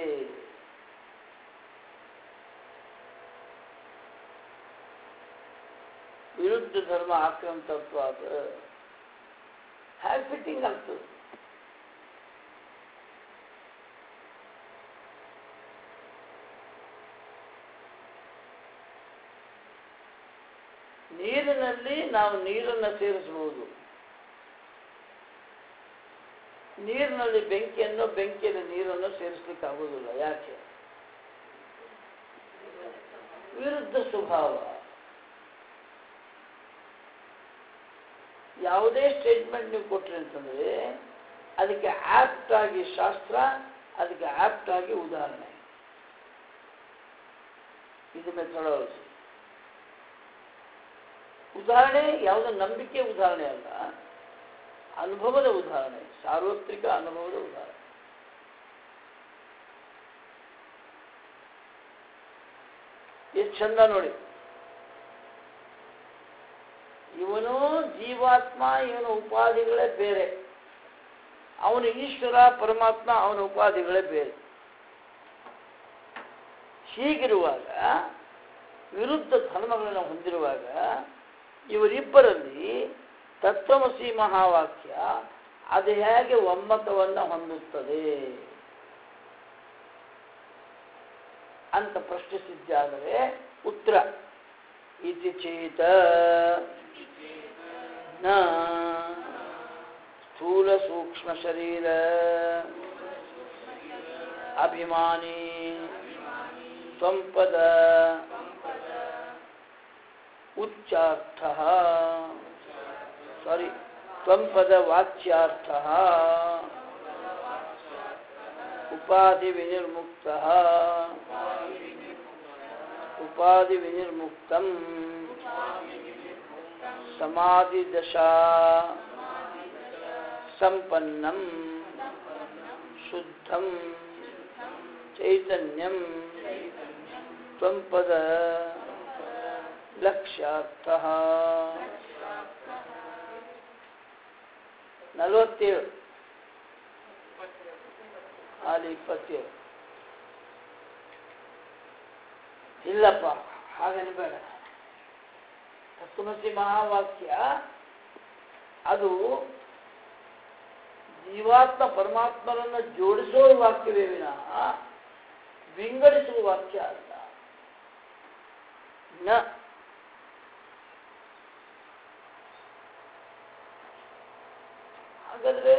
ವಿರುದ್ಧ ಧರ್ಮ ಆಕ್ರಾಂತತ್ವ ಅದು ಹೇಗೆ ಫಿಟ್ಟಿಂಗ್ ಆಗ್ತದೆ? ನೀರಿನಲ್ಲಿ ನಾವು ನೀರನ್ನು ಸೇರಿಸಬಹುದು, ನೀರಿನಲ್ಲಿ ಬೆಂಕಿಯನ್ನು, ಬೆಂಕಿಯಲ್ಲಿ ನೀರನ್ನು ಸೇರಿಸಲಿಕ್ಕೆ ಆಗುವುದಿಲ್ಲ. ಯಾಕೆ? ವಿರುದ್ಧ ಸ್ವಭಾವ. ಯಾವುದೇ ಸ್ಟೇಟ್ಮೆಂಟ್ ನೀವು ಕೊಟ್ರಿ ಅಂತಂದ್ರೆ ಅದಕ್ಕೆ ಆಪ್ಟ್ ಆಗಿ ಶಾಸ್ತ್ರ, ಅದಕ್ಕೆ ಆಪ್ಟ್ ಆಗಿ ಉದಾಹರಣೆ. ಇದು ಮೆಥಡಾಲಜಿ. ಉದಾಹರಣೆ ಯಾವುದೋ ನಂಬಿಕೆ ಉದಾಹರಣೆ ಅಲ್ಲ, ಅನುಭವದ ಉದಾಹರಣೆ, ಸಾರ್ವತ್ರಿಕ ಅನುಭವದ ಉದಾಹರಣೆ. ಎಷ್ಟು ಚಂದ ನೋಡಿ. ಇವನು ಜೀವಾತ್ಮ, ಇವನ ಉಪಾಧಿಗಳೇ ಬೇರೆ. ಅವನು ಈಶ್ವರ ಪರಮಾತ್ಮ, ಅವನ ಉಪಾಧಿಗಳೇ ಬೇರೆ. ಹೀಗಿರುವಾಗ ವಿರುದ್ಧ ಧರ್ಮಗಳನ್ನು ಹೊಂದಿರುವಾಗ ಇವರಿಬ್ಬರಲ್ಲಿ ತತ್ವಮಸಿ ಮಹಾವಾಕ್ಯ ಅದು ಹೇಗೆ ಒಮ್ಮತವನ್ನು ಹೊಂದುತ್ತದೆ ಅಂತ ಪ್ರಶ್ನಿಸಿದ್ದಾದರೆ ಉತ್ತರ ಇತಿ ಚೇತ ನ ಸ್ಥೂಲ ಸೂಕ್ಷ್ಮ ಶರೀರ ಅಭಿಮಾನಿ ತ್ವಂಪದ ಉಚ್ಚಾರ್ಥಃ ಸಾರಿ ತ್ವಂಪದ ವಾಚ್ಯಾರ್ಥಃ ಉಪಾಧಿ ವಿನಿರ್ಮುಕ್ತಃ ಉಪಾಧಿ ವಿನಿರ್ಮುಕ್ತಂ ಸಮಾಧಿ ದಶಾ ಸಂಪನ್ನಂ ಶುದ್ಧಂ ಚೈತನ್ಯಂ ತ್ವಂಪದ ಲಕ್ಷ್ಯಾರ್ಥಃ 47 ಅಲ್ಲಿ 27 ಇಲ್ಲಪ್ಪ ಹಾಗನ್ಬೇಡ ತತ್ವಮಸಿ ಮಹಾವಾಕ್ಯ ಅದು ಜೀವಾತ್ಮ ಪರಮಾತ್ಮರನ್ನು ಜೋಡಿಸುವ ವಾಕ್ಯವೇ ವಿನಃ ವಿಂಗಡಿಸುವ ವಾಕ್ಯ ಅಲ್ಲ ನ ಹಾಗಾದ್ರೆ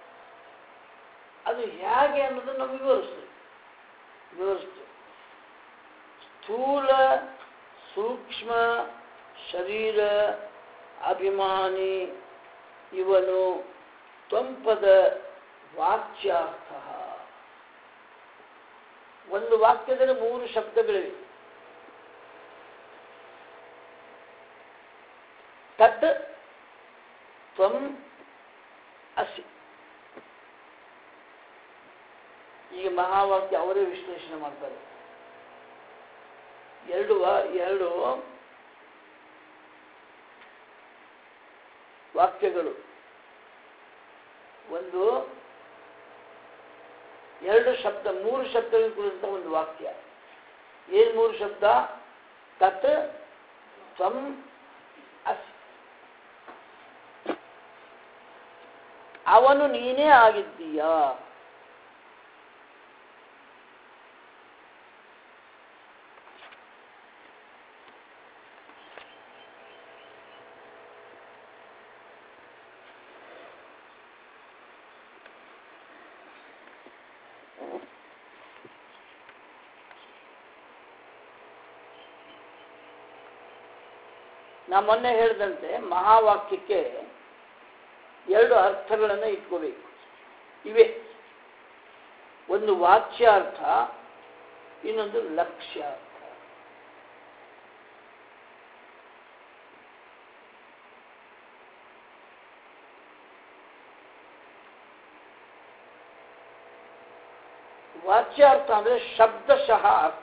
ಅದು ಹೇಗೆ ಅನ್ನೋದನ್ನು ನಾವು ವಿವರಿಸ್ತೇವೆ ಸ್ಥೂಲ ಸೂಕ್ಷ್ಮ ಶರೀರ ಅಭಿಮಾನಿ ಇವನು ತ್ವಂಪದ ವಾಚ್ಯಾರ್ಥ ಒಂದು ವಾಕ್ಯದಲ್ಲಿ 3 ಶಬ್ದಗಳಿವೆ ತತ್ ತ್ವಂ ಅಸಿ ಈಗ ಮಹಾವಾಕ್ಯ ಅವರೇ ವಿಶ್ಲೇಷಣೆ ಮಾಡ್ತಾರೆ ಎರಡು ವಾಕ್ಯಗಳು ಒಂದು 2 ಶಬ್ದ 3 ಶಬ್ದಗಳು ಕುರಿತ ಒಂದು ವಾಕ್ಯ ಏನು 3 ಶಬ್ದ ತತ್ ತ್ವಂ ಅಸಿ ಅವನು ನೀನೇ ಆಗಿದ್ದೀಯಾ ನಾ ಮೊನ್ನೆ ಹೇಳಿದಂತೆ ಮಹಾವಾಕ್ಯಕ್ಕೆ 2 ಅರ್ಥಗಳನ್ನು ಇಟ್ಕೋಬೇಕು ಇವೆ ಒಂದು ವಾಚ್ಯಾರ್ಥ ಇನ್ನೊಂದು ಲಕ್ಷ್ಯಾರ್ಥ ವಾಚ್ಯಾರ್ಥ ಅಂದ್ರೆ ಶಬ್ದಶಃ ಅರ್ಥ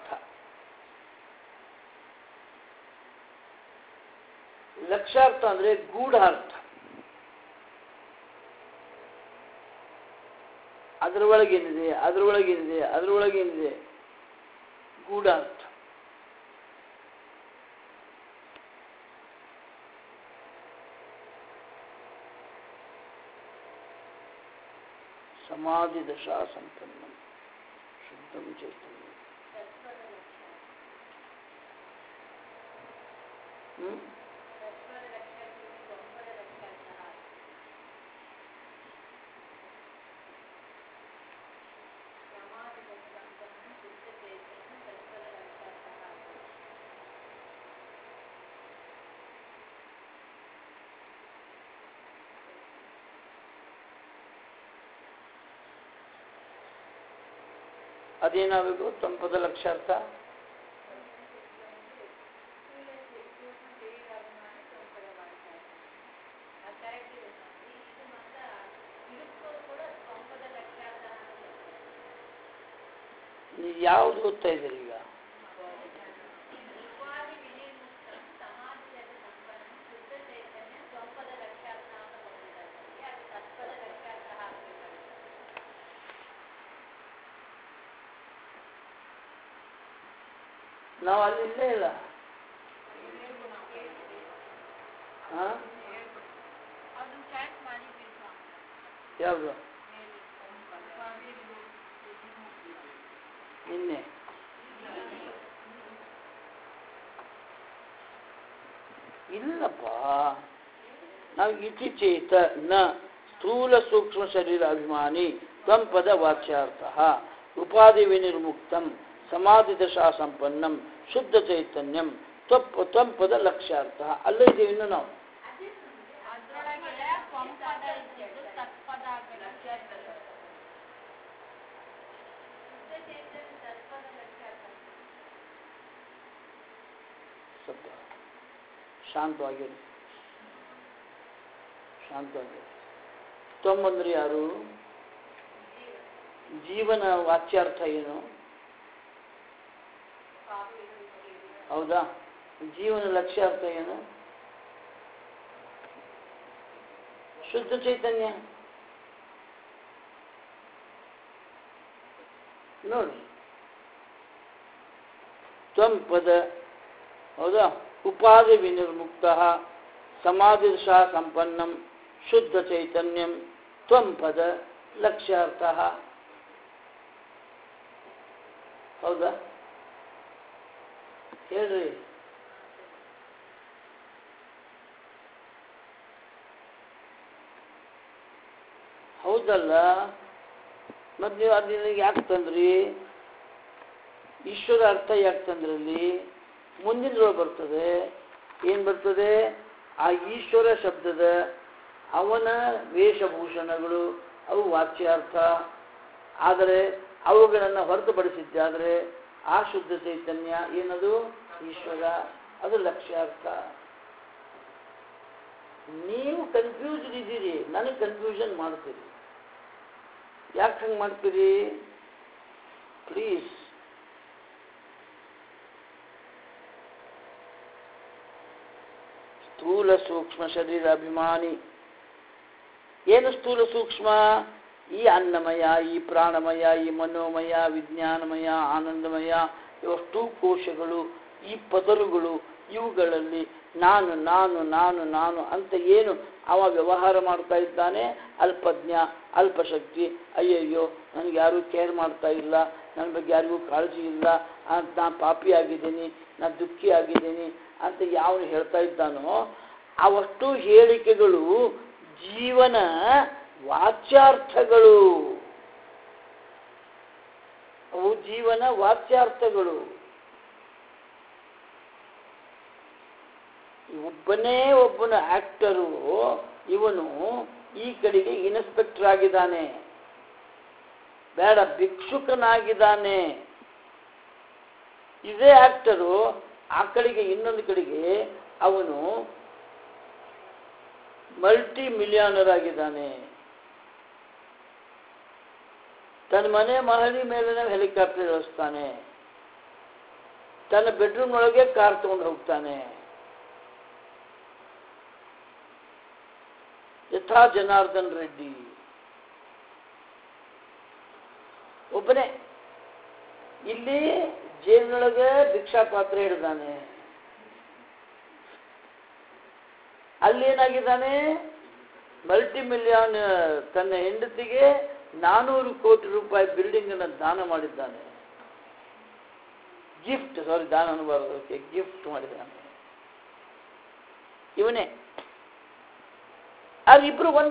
ಲಕ್ಷ್ಯಾರ್ಥ ಅಂದ್ರೆ ಗೂಢಾರ್ಥ ಅದರೊಳಗೇನಿದೆ ಗೂಢಾರ್ಥ ಸಮಾಧಿ ದಶಾ ಸಂಪನ್ನ ಶುದ್ಧಂ ಚೈತನ್ಯ ಅದೇನಾಗಬೇಕು ತ್ವಂಪದ ಲಕ್ಷ್ಯಾರ್ಥ ನೀವು ಯಾವುದು ಓದ್ತಾ ಇದ್ದೀರಿ ಈಗ ನಾವು ಅಲ್ಲಿ ಇಲ್ಲೇ ಇಲ್ಲ ಯಾವುದು ನಿನ್ನೆ ಇಲ್ಲಪ್ಪ ನಾವು ಇತಿ ಚೇತ ನ ಸ್ಥೂಲ ಸೂಕ್ಷ್ಮ ಶರೀರ ಅಭಿಮಾನಿ ತ್ವಂ ಪದ ವಾಚ್ಯಾರ್ಥ ಉಪಾಧಿ ವಿನಿರ್ಮುಕ್ತಂ ಸಮಾಧಿ ದಶಾ ಸಂಪನ್ನಂ ಶುದ್ಧ ಚೈತನ್ಯಂ ತ್ವಂ ಪದ ಲಕ್ಷ್ಯಾರ್ಥ ಅಲ್ಲೇ ಇದೀವಿ ಇನ್ನು ನಾವು ಸ್ವಲ್ಪ ಶಾಂತವಾಗಿರಿ ತ್ವಮ್ಮಂದ್ರೆ ಯಾರು ಜೀವನ ವಾಚ್ಯಾರ್ಥ ಏನು ಹೌದಾ ಜೀವನ ಲಕ್ಷ್ಯಾರ್ಥ ಏನು ಶುದ್ಧ ಚೈತನ್ಯ ನೋಡಿ ತ್ವಂ ಪದ ಹೌದಾ ಉಪಾಧಿ ವಿನಿರ್ಮುಕ್ತ ಸಮಾಧಿ ದಶಾ ಸಂಪನ್ನಂ ಶುದ್ಧ ಚೈತನ್ಯಂ ತ್ವಂ ಪದ ಲಕ್ಷ್ಯಾರ್ಥ ಹೌದಾ ಹೇಳ್ರಿ ಹೌದಲ್ಲ ಮತ್ತೆ ನೀವು ಅದನ್ನ ಯಾಕೆ ತಂದ್ರಿ ಈಶ್ವರ ಅರ್ಥ ಯಾಕೆ ತಂದ್ರಲ್ಲಿ ಮುಂದಿನದ್ರೊಳಗೆ ಬರ್ತದೆ ಏನು ಬರ್ತದೆ ಆ ಈಶ್ವರ ಶಬ್ದದ ಅವನ ವೇಷಭೂಷಣಗಳು ಅವು ವಾಚ್ಯಾರ್ಥ ಆದರೆ ಅವುಗಳನ್ನು ಹೊರತುಪಡಿಸಿದ್ದಾದರೆ ಆ ಶುದ್ಧ ಚೈತನ್ಯ ಏನದು ಈಶ್ವರ ಅದು ಲಕ್ಷ್ಯಾರ್ಥ ನೀವು ಕನ್ಫ್ಯೂಸ್ಡ್ ಇದ್ದೀರಿ ನನಗೆ ಕನ್ಫ್ಯೂಷನ್ ಮಾಡ್ತೀರಿ ಯಾಕೆ ಹಂಗೆ ಮಾಡ್ತೀರಿ ಪ್ಲೀಸ್ ಸ್ಥೂಲ ಸೂಕ್ಷ್ಮ ಶರೀರ ಅಭಿಮಾನಿ ಏನು ಸ್ಥೂಲ ಸೂಕ್ಷ್ಮ ಈ ಅನ್ನಮಯ ಈ ಪ್ರಾಣಮಯ ಈ ಮನೋಮಯ ವಿಜ್ಞಾನಮಯ ಆನಂದಮಯ ಇವಷ್ಟು ಕೋಶಗಳು ಈ ಪದರುಗಳು ಇವುಗಳಲ್ಲಿ ನಾನು ನಾನು ನಾನು ನಾನು ಅಂತ ಏನು ಅವ ವ್ಯವಹಾರ ಮಾಡ್ತಾ ಇದ್ದಾನೆ ಅಲ್ಪಜ್ಞ ಅಲ್ಪಶಕ್ತಿ ಅಯ್ಯಯ್ಯೋ ನನಗೆ ಯಾರೂ ಕೇರ್ ಮಾಡ್ತಾ ಇಲ್ಲ ನನ್ನ ಬಗ್ಗೆ ಯಾರಿಗೂ ಕಾಳಜಿ ಇಲ್ಲ ಅಂತ ನಾ ಪಾಪಿ ಆಗಿದ್ದೀನಿ ನಾ ದುಃಖಿ ಆಗಿದ್ದೀನಿ ಅಂತ ಯಾವನು ಹೇಳ್ತಾ ಇದ್ದಾನೋ ಅವಷ್ಟು ಹೇಳಿಕೆಗಳು ಜೀವನ ವಾಚ್ಯಾರ್ಥಗಳು ಅವು ಜೀವನ ವಾಚ್ಯಾರ್ಥಗಳು ಒಬ್ಬನ ಆಕ್ಟರು ಇವನು ಈ ಕಡೆಗೆ ಇನ್ಸ್ಪೆಕ್ಟರ್ ಆಗಿದ್ದಾನೆ ಬೇಡ ಭಿಕ್ಷುಕನಾಗಿದ್ದಾನೆ ಇದೇ ಆಕ್ಟರು ಆ ಕಡೆಗೆ ಇನ್ನೊಂದು ಕಡೆಗೆ ಅವನು ಮಲ್ಟಿ ಮಿಲಿಯನರ್ ಆಗಿದ್ದಾನೆ ತನ್ನ ಮನೆ ಮಹಡಿ ಮೇಲೆ ಹೆಲಿಕಾಪ್ಟರ್ ಇಳಿಸ್ತಾನೆ ತನ್ನ ಬೆಡ್ರೂಮ್ ಒಳಗೆ ಕಾರ್ ತಗೊಂಡು ಹೋಗ್ತಾನೆ ಯಥಾ ಜನಾರ್ದನ್ ರೆಡ್ಡಿ ಒಬ್ಬನೇ ಇಲ್ಲಿ ಜೇಬಿನೊಳಗೆ ಭಿಕ್ಷಾ ಪಾತ್ರೆ ಹಿಡ್ದಾನೆ ಅಲ್ಲೇನಾಗಿದ್ದಾನೆ ಮಲ್ಟಿ ಮಿಲಿಯನ್ ತನ್ನ ಹೆಂಡತಿಗೆ 400 ಕೋಟಿ ರೂಪಾಯಿ ಬಿಲ್ಡಿಂಗ್ ಅನ್ನು ದಾನ ಮಾಡಿದ್ದಾನೆ ದಾನ ಅನ್ನಬಾರದು ಗಿಫ್ಟ್ ಮಾಡಿದ್ದಾನೆ ಇವನೇ ಆದ್ರೆ ಇಬ್ರು ಒಂದು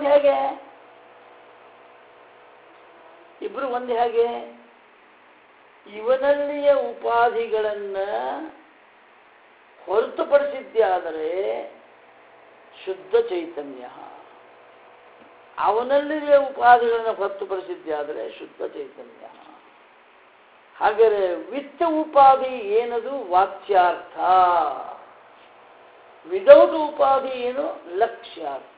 ಹೇಗೆ ಇವನಲ್ಲಿಯ ಉಪಾಧಿಗಳನ್ನ ಹೊರತುಪಡಿಸಿದ್ದೇ ಆದರೆ ಶುದ್ಧ ಚೈತನ್ಯ ಅವನಲ್ಲಿಯ ಉಪಾಧಿಗಳನ್ನು ಹೊರತುಪಡಿಸಿದ್ದೇ ಆದರೆ ಶುದ್ಧ ಚೈತನ್ಯ ಹಾಗಾದರೆ ವಿತ್ತ ಉಪಾಧಿ ಏನದು ವಾಚ್ಯಾರ್ಥ ವಿದೌಟ್ ಉಪಾಧಿ ಏನು ಲಕ್ಷ್ಯಾರ್ಥ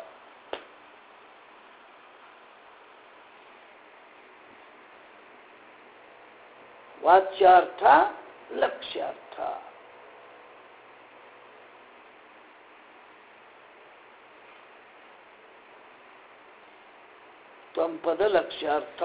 ವಾಚ್ಯಾರ್ಥ ಲಕ್ಷ್ಯಾರ್ಥ ತ್ವಂ ಪದ ಲಕ್ಷ್ಯಾರ್ಥ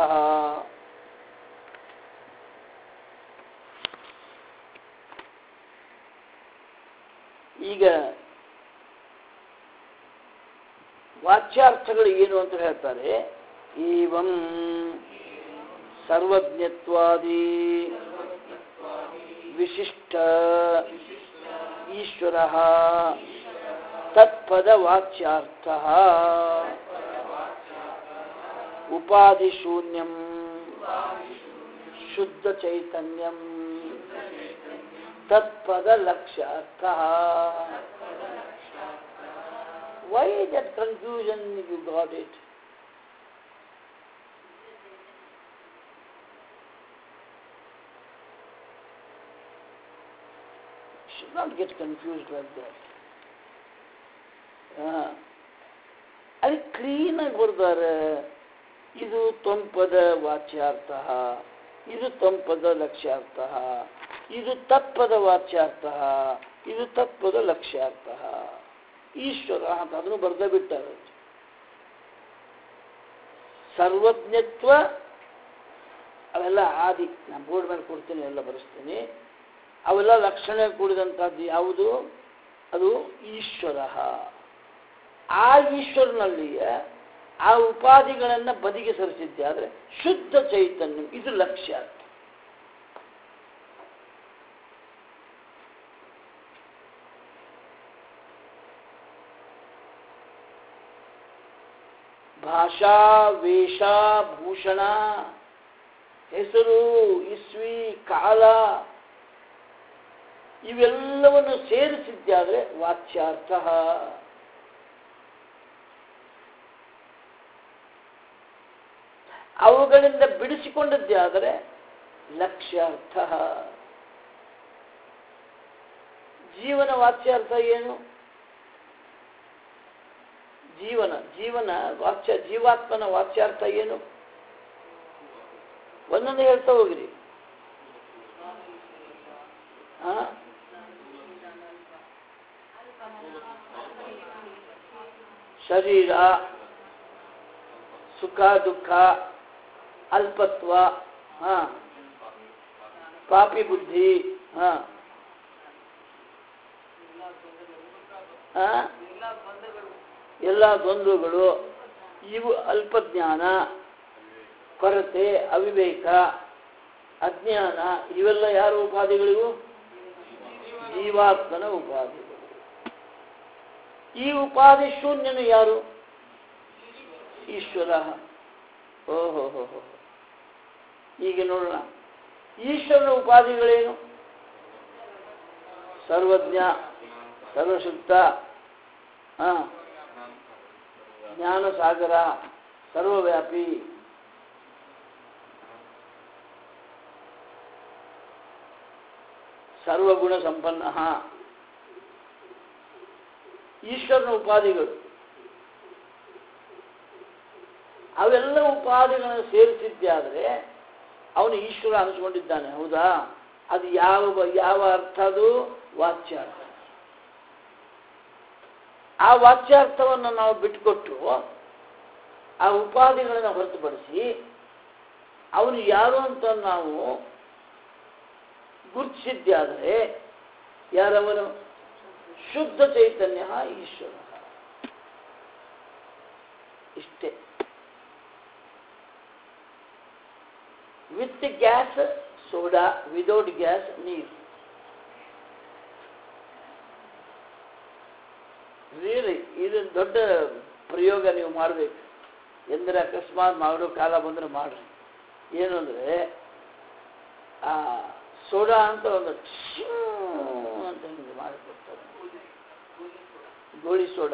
ಈಗ ವಾಚ್ಯಾರ್ಥಗಳು ಏನು ಅಂತ ಹೇಳ್ತಾರೆ ಏವಂ ಸರ್ವಜ್ಞತ್ವಾದಿ ವಿಶಿಷ್ಟ ಈಶ್ವರಃ ತತ್ಪದವಾಚ್ಯಾರ್ಥಃ ಉಪಾಧಿಶೂನ್ಯಂ ಶುದ್ಧ ಚೈತನ್ಯಂ ತತ್ಪದಲಕ್ಷ್ಯಾರ್ಥಃ. Why that confusion you got it? Should not get confused like that. ಅಲ್ಲಿ ಕ್ಲೀನಾಗಿ ಬರ್ತಾರೆ. ಇದು ತ್ವಂಪದ ವಾಚ್ಯಾರ್ಥ, ಇದು ತ್ವಂಪದ ಲಕ್ಷ್ಯಾರ್ಥ, ಇದು ತತ್ಪದ ವಾಚ್ಯಾರ್ಥ, ಇದು ತತ್ಪದ ಲಕ್ಷ್ಯಾರ್ಥ. ಈಶ್ವರ ಅಂತ ಅದನ್ನು ಬರ್ದೇ ಬಿಟ್ಟಾರೆ. ಸರ್ವಜ್ಞತ್ವ ಅವೆಲ್ಲ ಆದಿ, ನಾನು ಬೋರ್ಡ್ ಮೇಲೆ ಕೊಡ್ತೀನಿ, ಎಲ್ಲ ಬರೆಸ್ತೀನಿ. ಅವೆಲ್ಲ ಲಕ್ಷಣ ಕೂಡಿದಂಥದ್ದು ಯಾವುದು? ಅದು ಈಶ್ವರ. ಆ ಈಶ್ವರನಲ್ಲಿಯೇ ಆ ಉಪಾಧಿಗಳನ್ನು ಬದಿಗೆ ಸರಿಸಿದ್ದೆ ಆದರೆ ಶುದ್ಧ ಚೈತನ್ಯ, ಇದು ಲಕ್ಷ್ಯ. ಭಾಷಾ, ವೇಷ, ಭೂಷಣ, ಹೆಸರು, ಇಸ್ವಿ, ಕಾಲ ಇವೆಲ್ಲವನ್ನು ಸೇರಿಸಿದ್ದಾದರೆ ವಾಚ್ಯಾರ್ಥ. ಅವುಗಳಿಂದ ಬಿಡಿಸಿಕೊಂಡದ್ದೇ ಆದರೆ ಲಕ್ಷ್ಯಾರ್ಥ. ಜೀವನ ವಾಚ್ಯಾರ್ಥ ಏನು? ಜೀವನ ವಾಚ್ಯ, ಜೀವಾತ್ಮನ ವಾಚ್ಯಾರ್ಥ ಏನು? ಒಂದೊಂದು ಹೇಳ್ತಾ ಹೋಗಿರಿ. ಶರೀರ, ಸುಖ ದುಃಖ, ಅಲ್ಪತ್ವ, ಪಾಪಿ ಬುದ್ಧಿ, ಎಲ್ಲ ದ್ವಂದ್ವಗಳು, ಇವು ಅಲ್ಪಜ್ಞಾನ, ಕೊರತೆ, ಅವಿವೇಕ, ಅಜ್ಞಾನ, ಇವೆಲ್ಲ ಯಾರ ಉಪಾಧಿಗಳಿವು? ಜೀವಾತ್ಮನ ಉಪಾಧಿಗಳು. ಈ ಉಪಾಧಿ ಶೂನ್ಯನು ಯಾರು? ಈಶ್ವರ. ಓಹೋ ಹೋ ಹೋ. ಈಗ ನೋಡೋಣ, ಈಶ್ವರನ ಉಪಾಧಿಗಳೇನು? ಸರ್ವಜ್ಞ, ಸರ್ವಶಕ್ತ, ಜ್ಞಾನಸಾಗರ, ಸರ್ವವ್ಯಾಪಿ, ಸರ್ವಗುಣ ಸಂಪನ್ನ. ಈಶ್ವರನ ಉಪಾಧಿಗಳು. ಅವೆಲ್ಲ ಉಪಾಧಿಗಳನ್ನು ಸೇರಿಸಿದ್ದಾದರೆ ಅವನು ಈಶ್ವರ ಅನಿಸ್ಕೊಂಡಿದ್ದಾನೆ, ಹೌದಾ? ಅದು ಯಾವ ಅರ್ಥ? ಅದು ವಾಚ್ಯಾರ್ಥ. ಆ ವಾಚ್ಯಾರ್ಥವನ್ನು ನಾವು ಬಿಟ್ಟುಕೊಟ್ಟು ಆ ಉಪಾಧಿಗಳನ್ನು ಹೊರತುಪಡಿಸಿ ಅವನು ಯಾರು ಅಂತ ನಾವು ಗುರುತಿಸಿದ್ದಾದರೆ ಯಾರವನು? ಶುದ್ಧ ಚೈತನ್ಯ ಈಶ್ವರ. ಇಷ್ಟೇ. With gas soda, without gas ನೀರು. ರಿಯಲಿ ಇದು ದೊಡ್ಡ ಪ್ರಯೋಗ ನೀವು ಮಾಡಬೇಕು. ಎಂದರೆ ಅಕಸ್ಮಾತ್ ಮಾಡೋ ಕಾಲ ಬಂದರೆ ಮಾಡ್ರಿ. ಏನು ಅಂದರೆ ಆ ಸೋಡಾ ಅಂತ ಒಂದು ಅಂತ ಹಿಂಗೆ ಮಾಡಿಕೊಡ್ತಾರೆ. ಗೋಳಿ ಸೋಡಾ,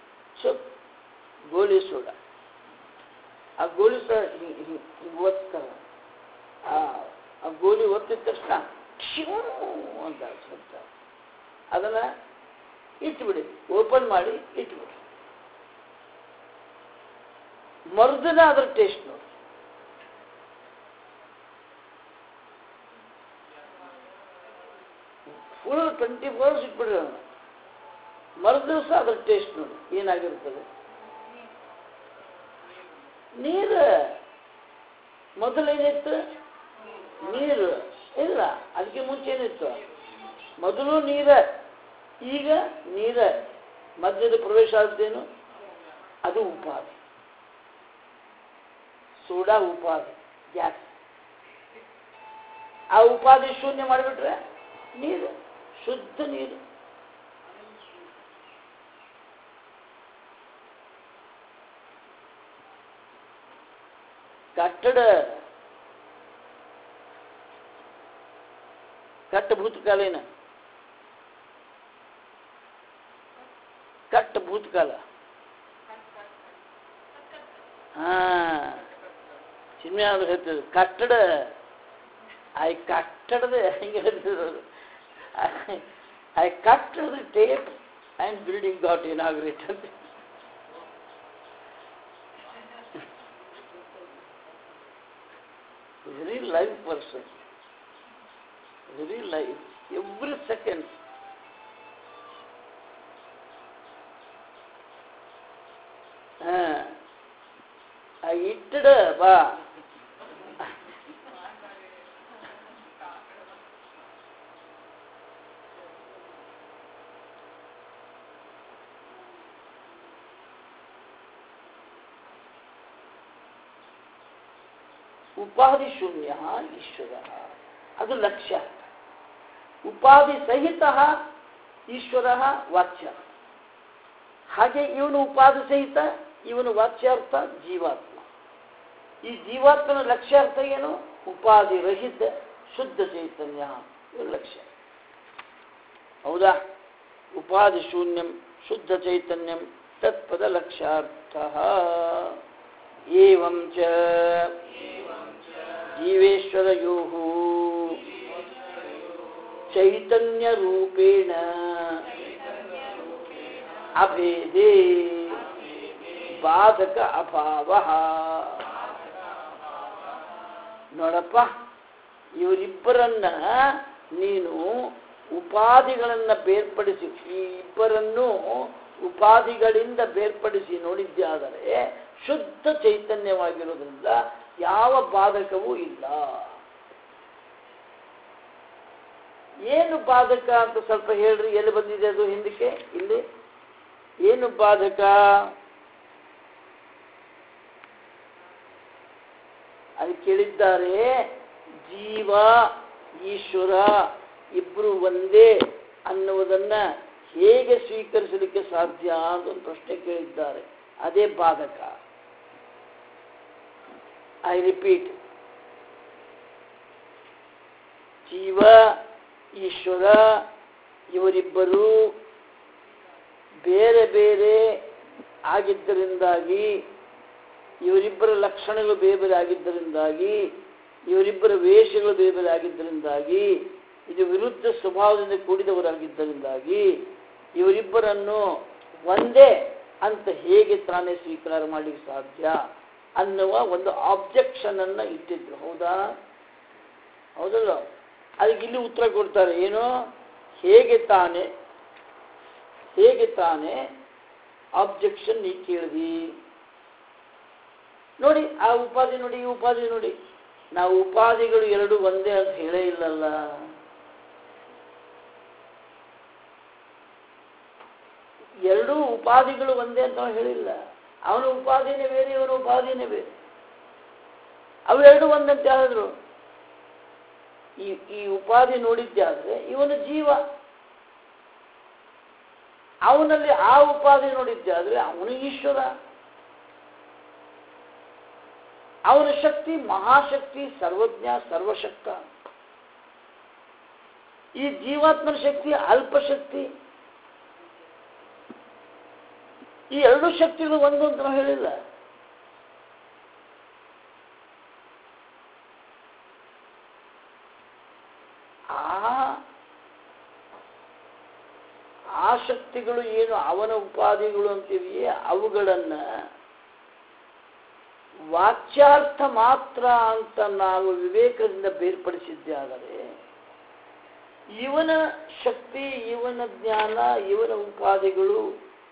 ಗೋಳಿ ಸೋಡಾ. ಆ ಗೋಳಿ ಸೋಡಾ ಹಿಂಗೆ ಒತ್ತಾರೆ. ಆ ಗೋಲಿ ಒತ್ತಿದ ತಕ್ಷಣ ಅಂತ ಶಬ್ದ. ಅದನ್ನು ಇಟ್ಬಿಡಿ, ಓಪನ್ ಮಾಡಿ ಇಟ್ಬಿಡಿ. ಮರುದಿನ ಅದರ ಟೇಸ್ಟ್ ನೋಡಿ. ಫುಲ್ 24 hours ಇಟ್ಬಿಡ್ರಿ. ಅವನು ಮರುದಿವಸ ಅದರ ಟೇಸ್ಟ್ ನೋಡಿ ಏನಾಗಿರ್ತದೆ. ನೀರು ಮೊದಲೇನಿತ್ತು? ನೀರು ಇಲ್ಲ, ಅದಕ್ಕೆ ಮುಂಚೆ ಏನಿತ್ತು? ಮೊದಲು ನೀರ, ಈಗ ನೀರ. ಮಧ್ಯದ ಪ್ರವೇಶ ಆದ್ದೇನು? ಅದು ಉಪಾಧಿ. ಸೋಡಾ ಉಪಾಧಿ ಗ್ಯಾಸ್. ಆ ಉಪಾಧಿ ಶೂನ್ಯ ಮಾಡಿಬಿಟ್ರೆ ನೀರು, ಶುದ್ಧ ನೀರು. ಕಟ್ಟಡ ಕಟ್ಟ ಭೂತಕಾಲೇನ ಕಟ್ಟ ಭೂತಕಾಲ. ಹಾ ಚಿನ್ಮೆ ಆದ್ರೆ ಹೇಳ್ತಿದ್ರು ಕಟ್ಟಡ. ಐ ಕಟ್ಟಡದ ಹಿಂಗೆ ಹೇಳ್ತಿದ್ರು. I cut the tape and building got inaugurated. Very live person, very live, every second. I ಇಟ್ಟಡ ಬಾ ಉಪಾಧಿ ಶೂನ್ಯ ಈಶ್ವರ, ಅದು ಲಕ್ಷ್ಯ. ಉಪಾಧಿ ಸಹಿತ ಈಶ್ವರ ವಾಚ್ಯ. ಹಾಗೆ ಇವನು ಉಪಾಧಿ ಸಹಿತ, ಇವನು ವಾಚ್ಯಾರ್ಥ ಜೀವಾತ್ಮ. ಈ ಜೀವಾತ್ಮನ ಲಕ್ಷ್ಯಾರ್ಥ ಏನು? ಉಪಾಧಿ ರಹಿತ ಶುದ್ಧ ಚೈತನ್ಯ, ಇದು ಲಕ್ಷ್ಯ. ಹೌದಾ? ಉಪಾಧಿ ಶೂನ್ಯಂ ಶುದ್ಧ ಚೈತನ್ಯಂ ತತ್ಪದ ಲಕ್ಷ್ಯಾರ್ಥ. ಏವಂ ಚ ಜೀವೇಶ್ವರಯೋಃ ಚೈತನ್ಯ ರೂಪೇಣ ಅಭೇದೇ ಬಾಧಕ ಅಭಾವ. ನೋಡಪ್ಪ, ಇವರಿಬ್ಬರನ್ನ ನೀನು ಉಪಾಧಿಗಳನ್ನ ಬೇರ್ಪಡಿಸಿ, ಈ ಇಬ್ಬರನ್ನು ಉಪಾಧಿಗಳಿಂದ ಬೇರ್ಪಡಿಸಿ ನೋಡಿದ್ದಾದರೆ ಶುದ್ಧ ಚೈತನ್ಯವಾಗಿರೋದ್ರಿಂದ ಯಾವ ಬಾಧಕವೂ ಇಲ್ಲ. ಏನು ಬಾಧಕ ಅಂತ ಸ್ವಲ್ಪ ಹೇಳ್ರಿ. ಎಲ್ಲಿ ಬಂದಿದೆ ಅದು ಹಿಂದಕ್ಕೆ? ಇಲ್ಲಿ ಏನು ಬಾಧಕ? ಅದು ಕೇಳಿದ್ದಾರೆ. ಜೀವ ಈಶ್ವರ ಇಬ್ರು ಒಂದೇ ಅನ್ನುವುದನ್ನ ಹೇಗೆ ಸ್ವೀಕರಿಸಲಿಕ್ಕೆ ಸಾಧ್ಯ ಅಂತ ಒಂದು ಪ್ರಶ್ನೆ ಕೇಳಿದ್ದಾರೆ. ಅದೇ ಬಾಧಕ. ಐ ರಿಪೀಟ್, ಜೀವ ಈಶ್ವರ ಇವರಿಬ್ಬರು ಬೇರೆ ಬೇರೆ ಆಗಿದ್ದರಿಂದಾಗಿ, ಇವರಿಬ್ಬರ ಲಕ್ಷಣಗಳು ಬೇರೆ ಬೇರೆ ಆಗಿದ್ದರಿಂದಾಗಿ, ಇವರಿಬ್ಬರ ವೇಷಗಳು ಬೇರೆ ಬೇರೆ ಆಗಿದ್ದರಿಂದಾಗಿ, ಇದು ವಿರುದ್ಧ ಸ್ವಭಾವದಿಂದ ಕೂಡಿದವರಾಗಿದ್ದರಿಂದಾಗಿ ಇವರಿಬ್ಬರನ್ನು ಒಂದೇ ಅಂತ ಹೇಗೆ ತಾನೇ ಸ್ವೀಕಾರ ಮಾಡಲಿಕ್ಕೆ ಸಾಧ್ಯ ಅನ್ನುವ ಒಂದು ಆಬ್ಜೆಕ್ಷನ್ ಅನ್ನ ಇಟ್ಟಿದ್ರು. ಹೌದಾ? ಹೌದಲ್ಲ? ಅದಕ್ಕೆ ಇಲ್ಲಿ ಉತ್ತರ ಕೊಡ್ತಾರೆ. ಏನು? ಹೇಗೆ ತಾನೇ ಆಬ್ಜೆಕ್ಷನ್ ನೀ ಕೇಳಿದಿ. ನೋಡಿ ಆ ಉಪಾಧಿ ನೋಡಿ, ಈ ಉಪಾಧಿ ನೋಡಿ. ನಾವು ಉಪಾಧಿಗಳು ಎರಡು ಒಂದೇ ಅಂತ ಹೇಳೇ ಇಲ್ಲಲ್ಲ. ಎರಡೂ ಉಪಾಧಿಗಳು ಒಂದೇ ಅಂತ ಹೇಳಿಲ್ಲ. ಅವನ ಉಪಾಧಿನೇ ಬೇರೆ, ಇವನ ಉಪಾಧಿನೇ ಬೇರೆ. ಅವೆರಡು ಒಂದಂತ ಹೇಳಿದ್ರು. ಈ ಉಪಾಧಿ ನೋಡಿದ್ದಾದ್ರೆ ಇವನು ಜೀವ, ಅವನಲ್ಲಿ ಆ ಉಪಾಧಿ ನೋಡಿದ್ದಾದ್ರೆ ಅವನು ಈಶ್ವರ. ಅವನ ಶಕ್ತಿ ಮಹಾಶಕ್ತಿ, ಸರ್ವಜ್ಞ ಸರ್ವಶಕ್ತ. ಈ ಜೀವಾತ್ಮನ ಶಕ್ತಿ ಅಲ್ಪಶಕ್ತಿ. ಈ ಎರಡು ಶಕ್ತಿಗಳು ಒಂದು ಅಂತ ನಾವು ಹೇಳಿಲ್ಲ. ಆ ಶಕ್ತಿಗಳು ಏನು ಅವನ ಉಪಾಧಿಗಳು ಅಂತೀವಿ, ಅವುಗಳನ್ನ ವಾಚ್ಯಾರ್ಥ ಮಾತ್ರ ಅಂತ ನಾವು ವಿವೇಕದಿಂದ ಬೇರ್ಪಡಿಸಿದ್ದಾದರೆ, ಇವನ ಶಕ್ತಿ, ಇವನ ಜ್ಞಾನ, ಇವನ ಉಪಾಧಿಗಳು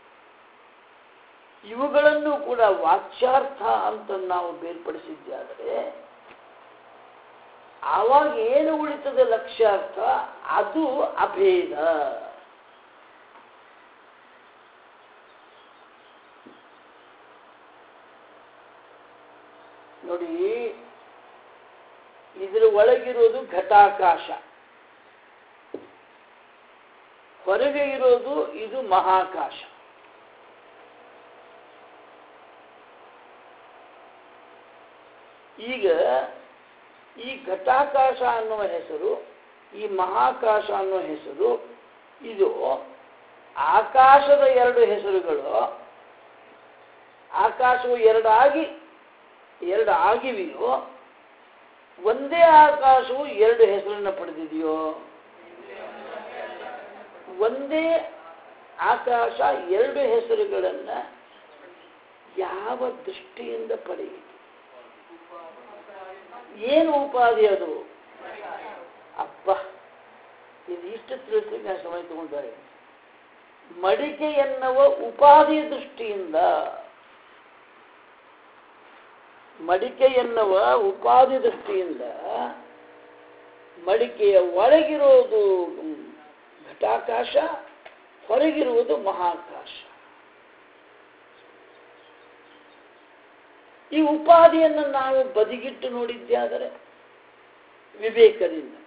ಇವುಗಳನ್ನು ಕೂಡ ವಾಚ್ಯಾರ್ಥ ಅಂತ ನಾವು ಬೇರ್ಪಡಿಸಿದ್ದಾದರೆ ಆವಾಗ ಏನು ಉಳಿತದೆ ಲಕ್ಷ್ಯಾರ್ಥ? ಅದು ಅಭೇದ. ನೋಡಿ, ಇದರ ಒಳಗಿರೋದು ಘಟಾಕಾಶ, ಹೊರಗೆ ಇರೋದು ಇದು ಮಹಾಕಾಶ. ಈಗ ಈ ಘಟಾಕಾಶ ಅನ್ನುವ ಹೆಸರು, ಈ ಮಹಾಕಾಶ ಅನ್ನುವ ಹೆಸರು, ಇದು ಆಕಾಶದ ಎರಡು ಹೆಸರುಗಳು. ಆಕಾಶವು ಎರಡು ಆಗಿವೆಯೋ, ಒಂದೇ ಆಕಾಶವು ಎರಡು ಹೆಸರನ್ನು ಪಡೆದಿದೆಯೋ? ಒಂದೇ ಆಕಾಶ ಎರಡು ಹೆಸರುಗಳನ್ನು ಯಾವ ದೃಷ್ಟಿಯಿಂದ ಪಡೆಯಿತು? ಏನು ಉಪಾಧಿ ಅದು? ಅಪ್ಪ, ಇದು ಇಷ್ಟು ತಿಳಿಸ್ಲಿಕ್ಕೆ ನಾನು ಸಮಯ ತಗೊಂಡಿದ್ದಾರೆ. ಮಡಿಕೆ ಎನ್ನುವ ಉಪಾಧಿ ದೃಷ್ಟಿಯಿಂದ, ಮಡಿಕೆ ಎನ್ನುವ ಉಪಾಧಿ ದೃಷ್ಟಿಯಿಂದ ಮಡಿಕೆಯ ಒಳಗಿರೋದು ಘಟಾಕಾಶ, ಹೊರಗಿರುವುದು ಮಹಾಕಾಶ. ಈ ಉಪಾಧಿಯನ್ನು ನಾವು ಬದಿಗಿಟ್ಟು ನೋಡಿದ್ದಾದರೆ ವಿವೇಕದಿಂದ,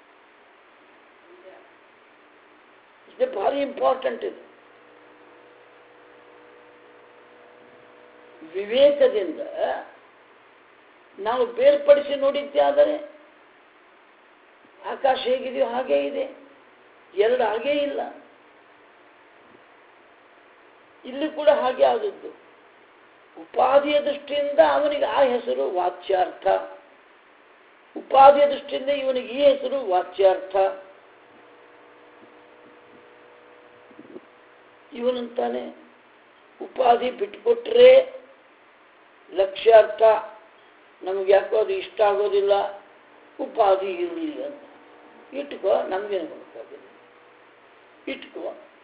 ಇದು ಭಾರಿ ಇಂಪಾರ್ಟೆಂಟ್. ಇದು ವಿವೇಕದಿಂದ ನಾವು ಬೇರ್ಪಡಿಸಿ ನೋಡಿದ್ದಾದರೆ ಆಕಾಶ ಹೇಗಿದೆಯೋ ಹಾಗೇ ಇದೆ, ಎರಡು ಹಾಗೇ ಇಲ್ಲ. ಇಲ್ಲಿ ಕೂಡ ಹಾಗೆ ಆದದ್ದು. ಉಪಾಧಿಯ ದೃಷ್ಟಿಯಿಂದ ಅವನಿಗೆ ಆ ಹೆಸರು ವಾಚ್ಯಾರ್ಥ, ಉಪಾಧಿಯ ದೃಷ್ಟಿಯಿಂದ ಇವನಿಗೆ ಈ ಹೆಸರು ವಾಚ್ಯಾರ್ಥ. ಇವನಂತಾನೆ ಉಪಾಧಿ ಬಿಟ್ಕೊಟ್ರೆ ಲಕ್ಷ್ಯಾರ್ಥ, ನಮಗೆ ಯಾಕೋ ಅದು ಇಷ್ಟ ಆಗೋದಿಲ್ಲ, ಉಪಾಧಿ ಇರಲಿ ಅಂತ ಇಟ್ಕೋ, ನಮಗೇನು ಗೊತ್ತಾಗಿಲ್ಲ, ಇಟ್ಕೋ.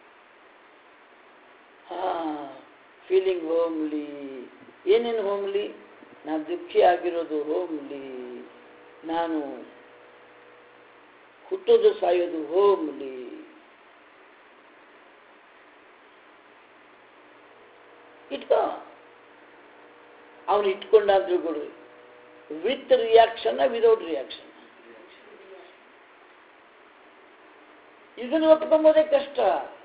Feeling homely. ಏನೇನು ಹೋಮ್ಲಿ? ನಾನು ದುಃಖಿ ಆಗಿರೋದು ಹೋಮ್ಲಿ, ನಾನು ಹುಟ್ಟೋದು ಸಾಯೋದು ಹೋಮ್ಲಿ. ಇಟ್ಕೋ. ಅವನು ಇಟ್ಕೊಂಡಾದ್ರೂ ಕೊಡು, ವಿತ್ ರಿಯಾಕ್ಷನ್ ವಿದೌಟ್ ರಿಯಾಕ್ಷನ್. ಇದನ್ನು ಒಪ್ಕೊಂಬೋದೇ ಕಷ್ಟ.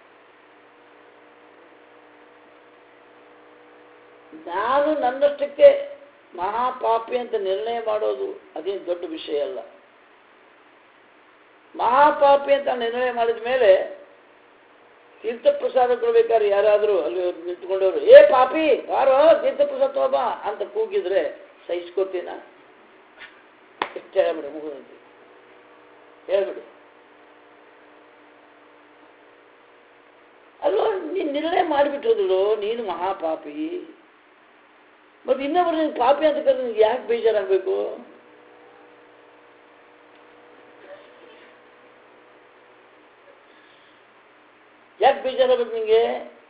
ನಾನು ನನ್ನಷ್ಟಕ್ಕೆ ಮಹಾಪಾಪಿ ಅಂತ ನಿರ್ಣಯ ಮಾಡೋದು ಅದೇನು ದೊಡ್ಡ ವಿಷಯ ಅಲ್ಲ. ಮಹಾಪಾಪಿ ಅಂತ ನಿರ್ಣಯ ಮಾಡಿದ ಮೇಲೆ ತೀರ್ಥಪ್ರಸಾದ ಕೊಡ್ಬೇಕಾದ್ರೆ ಯಾರಾದರೂ ಅಲ್ಲಿ ನಿಂತ್ಕೊಂಡವರು, ಏ ಪಾಪಿ ಬಾರೋ ತೀರ್ಥಪ್ರಸಾದ ತಗೋಬಾ ಅಂತ ಕೂಗಿದ್ರೆ ಸಹಿಸ್ಕೋತೀನ? ಎಷ್ಟು ಹೇಳ್ಬಿಡಿ, ಮುಗಿದಂತೆ ಹೇಳ್ಬಿಡಿ. ಅಲ್ವಾ, ನೀನು ನಿರ್ಣಯ ಮಾಡಿಬಿಟ್ಟೋದ್ರು ನೀನು ಮಹಾಪಾಪಿ. ಮತ್ತೆ ಇನ್ನೊಬ್ರು ನೀನು ಪಾಪಿ ಅಂತ ಕರೆದು ನಿನ್ಗೆ ಯಾಕೆ ಬೇಜಾರಾಗಬೇಕು? ಯಾಕೆ ಬೇಜಾರಾಗಬೇಕು ನಿಂಗೆ?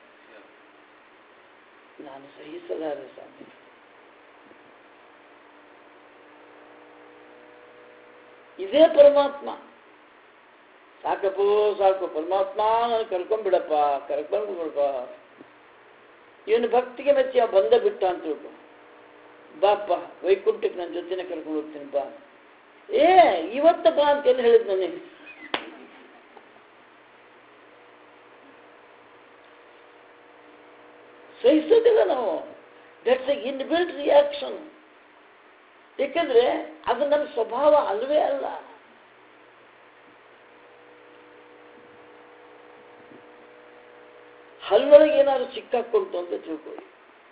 ನಾನು ಸಹಿಸಲಾರೆ ಸ್ವಾಮಿ. ಇದೇ ಪರಮಾತ್ಮ. ಸಾಕಪ್ಪೋ ಸಾಕು, ಪರಮಾತ್ಮ ನಾನು ಕರ್ಕೊಂಡ್ಬಿಡಪ್ಪ, ಕರ್ಕೊಂಡ್ಬಿಡಪ್ಪ. ಇವನು ಭಕ್ತಿಗೆ ಮೆಚ್ಚಿ ಅವ ಬಂದ ಬಿಟ್ಟ ಅಂತ ತಿಳ್ಕೊ. ಬಾಪ್ಪ ವೈಕುಂಠಕ್ಕೆ ನನ್ನ ಜೊತೆನೆ ಕರ್ಕೊಂಡು ಹೋಗ್ತೀನಿ ಬಾ. ಏ ಇವತ್ತ ಬಾ ಅಂತ ಎಲ್ಲಿ ಹೇಳಿದ್ ನನಗೆ? ಸಹಿಸೋದಿಲ್ಲ ನಾವು. That's a inbuilt reaction. ಏಕೆಂದ್ರೆ ಅದು ನನ್ನ ಸ್ವಭಾವ ಅಲ್ವೇ ಅಲ್ಲ. ಹಲ್ಲೊಳಗೆ ಏನಾದ್ರು ಸಿಕ್ಕಾಕೊಳ್ತು ಅಂತ ತಿಳ್ಕೊಳ್ಳಿ.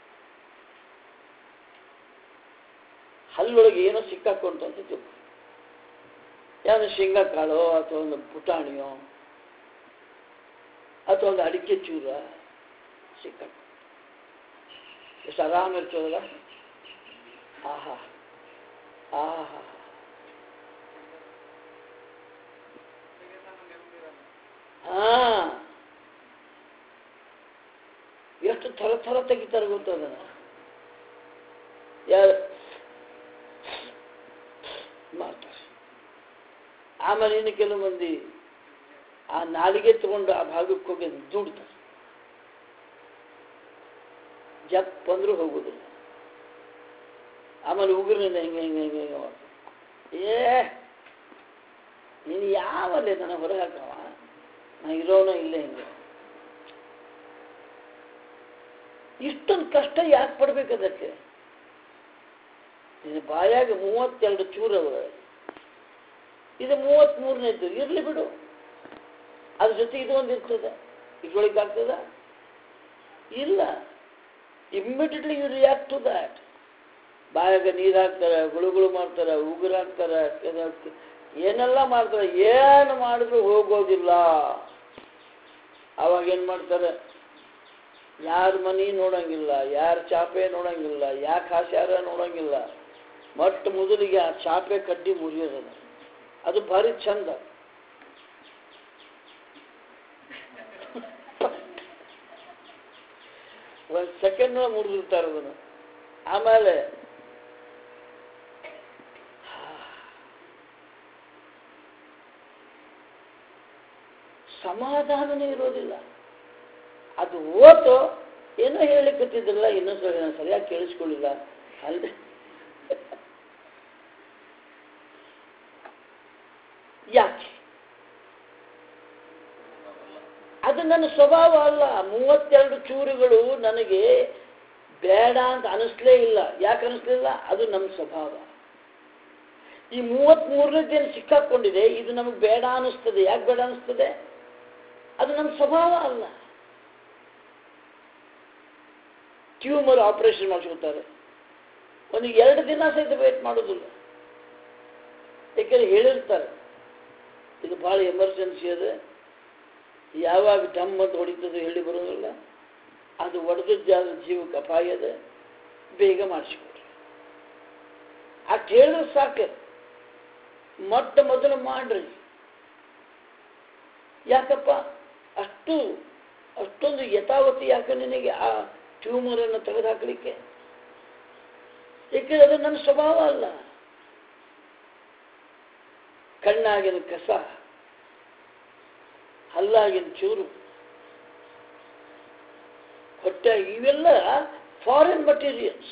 ಹಲ್ಲೊಳಗೆ ಏನೋ ಸಿಕ್ಕಾಕೊಂತು ಅಂತ ತಿಳ್ಕೊಳ್ಳಿ. ಯಾವ್ದು ಶೇಂಗಾ ಕಾಳೋ ಅಥವಾ ಒಂದು ಪುಟಾಣಿಯೋ ಅಥವಾ ಒಂದು ಅಡಿಕೆ ಚೂರ ಸಿಕ್ಕಾಕೊಂಡು ಎಷ್ಟು ಆರಾಮ ಇರ್ತದಲ್ಲ. ಆಹಾ ಆಹಾ, ಎಷ್ಟು ಥರ ಥರ ತೆಗಿತಾರೆ ಗೊತ್ತದನ್ನ. ಯಾರು ಮಾಡ್ತಾರೆ. ಆಮೇಲೆ ಇನ್ನು ಕೆಲವು ಮಂದಿ ಆ ನಾಲಿಗೆ ತಗೊಂಡು ಆ ಭಾಗಕ್ಕೆ ಹೋಗಿ ದುಡ್ತಾರೆ. ಜಪ್ ಅಂದ್ರೂ ಹೋಗುದಿಲ್ಲ. ಆಮೇಲೆ ಉಗುರಿನಿಂದ ಹಿಂಗೆ ಹಿಂಗೆ ಹಿಂಗೆ ಹಿಂಗೆ ಮಾಡ್ತಾನೆ. ನೀನು ಯಾವಲ್ಲೇ ನನಗೆ ಹೊರಗೆ ಹಾಕವ, ನಾ ಇರೋನ ಇಲ್ಲೇ ಹಿಂಗೆ. ಇಷ್ಟೊಂದು ಕಷ್ಟ ಯಾಕೆ ಪಡ್ಬೇಕು ಅದಕ್ಕೆ? ನಿನ್ನ ಬಾಯಾಗ 32 ಚೂರವ, ಇದು 33ನೇದ್ದು ಇರಲಿ ಬಿಡು, ಅದ್ರ ಜೊತೆ ಇದು ಒಂದು ಇರ್ತದೆ, ಇದ್ರೊಳಗೆ ಆಗ್ತದ ಇಲ್ಲ. Immediately you react to that. ಬಾಯಾಗ ನೀರು ಹಾಕ್ತಾರೆ, ಗುಳುಗುಳು ಮಾಡ್ತಾರೆ, ಉಗುರು ಹಾಕ್ತಾರೆ, ಏನೆಲ್ಲ ಮಾಡ್ತಾರೆ, ಏನು ಮಾಡಿದ್ರು ಹೋಗೋದಿಲ್ಲ. ಅವಾಗ ಏನು ಮಾಡ್ತಾರೆ, ಯಾರ ಮನೆ ನೋಡಂಗಿಲ್ಲ, ಯಾರ ಚಾಪೆ ನೋಡಂಗಿಲ್ಲ, ಯಾಕೆ ಹಾಸ್ಯಾರ ನೋಡಂಗಿಲ್ಲ. ಮೊಟ್ಟ ಮೊದಲಿಗೆ ಆ ಚಾಪೆ ಕಡ್ಡಿ ಮುರಿಯೋದದ, ಅದು ಭಾರಿ ಚಂದ. ಒಂದು ಸೆಕೆಂಡ್ ಮುರಿದಿರ್ತಾರೆ ಅದನ್ನು. ಆಮೇಲೆ ಸಮಾಧಾನನೇ ಇರೋದಿಲ್ಲ. ಅದು ಓತು ಏನೋ ಹೇಳಿಕತ್ತಿದ್ರಲ್ಲ, ಇನ್ನೊಂದು ಸರಿಯಾಗಿ ಕೇಳಿಸ್ಕೊಳ್ಳಿಲ್ಲ ಅಲ್ಲದೆ. ಯಾಕೆ? ಅದು ನನ್ನ ಸ್ವಭಾವ ಅಲ್ಲ. 32 ಚೂರುಗಳು ನನಗೆ ಬೇಡ ಅಂತ ಅನಿಸ್ಲೇ ಇಲ್ಲ. ಯಾಕೆ ಅನಿಸ್ಲಿಲ್ಲ? ಅದು ನಮ್ಮ ಸ್ವಭಾವ. ಈ 33ನೇದೇನು ಸಿಕ್ಕಾಕೊಂಡಿದೆ, ಇದು ನಮಗೆ ಬೇಡ ಅನಿಸ್ತದೆ. ಯಾಕೆ ಬೇಡ ಅನಿಸ್ತದೆ? ಅದು ನಮ್ಮ ಸ್ವಭಾವ ಅಲ್ಲ. ಟ್ಯೂಮರ್ ಆಪರೇಷನ್ ಮಾಡಿಸ್ಕೊತಾರೆ, ಒಂದು 2 ದಿನ ಸಹಿತ ವೇಟ್ ಮಾಡೋದಿಲ್ಲ. ಯಾಕೆಂದ್ರೆ ಹೇಳಿರ್ತಾರೆ ಇದು ಭಾಳ ಎಮರ್ಜೆನ್ಸಿ ಅದ, ಯಾವಾಗ ಡಮ್ ಅಂತ ಹೊಡಿತದೆ ಹೇಳಿ ಬರೋದಿಲ್ಲ, ಅದು ಒಡೆದದ್ದು ಜೀವಕ್ಕೆ ಅಪಾಯ ಅದ, ಬೇಗ ಮಾಡಿಸ್ಕೊಡ್ರಿ. ಅಷ್ಟು ಹೇಳಿದ್ರೆ ಸಾಕು, ಮೊಟ್ಟ ಮೊದಲು ಮಾಡ್ರಿ. ಯಾಕಪ್ಪ ಅಷ್ಟೊಂದು ಯಥಾವತಿ ಯಾಕೆ ನಿನಗೆ ಆ ಟ್ಯೂಮರನ್ನು ತೆಗೆದು ಹಾಕಲಿಕ್ಕೆ? ಏಕೆಂದ್ರೆ ಅದು ನನ್ನ ಸ್ವಭಾವ ಅಲ್ಲ. ಕಣ್ಣಾಗಿನ ಕಸ, ಹಲ್ಲಾಗಿನ ಚೂರು, ಹೊಟ್ಟೆ, ಇವೆಲ್ಲ ಫಾರಿನ್ ಮಟೀರಿಯಲ್ಸ್.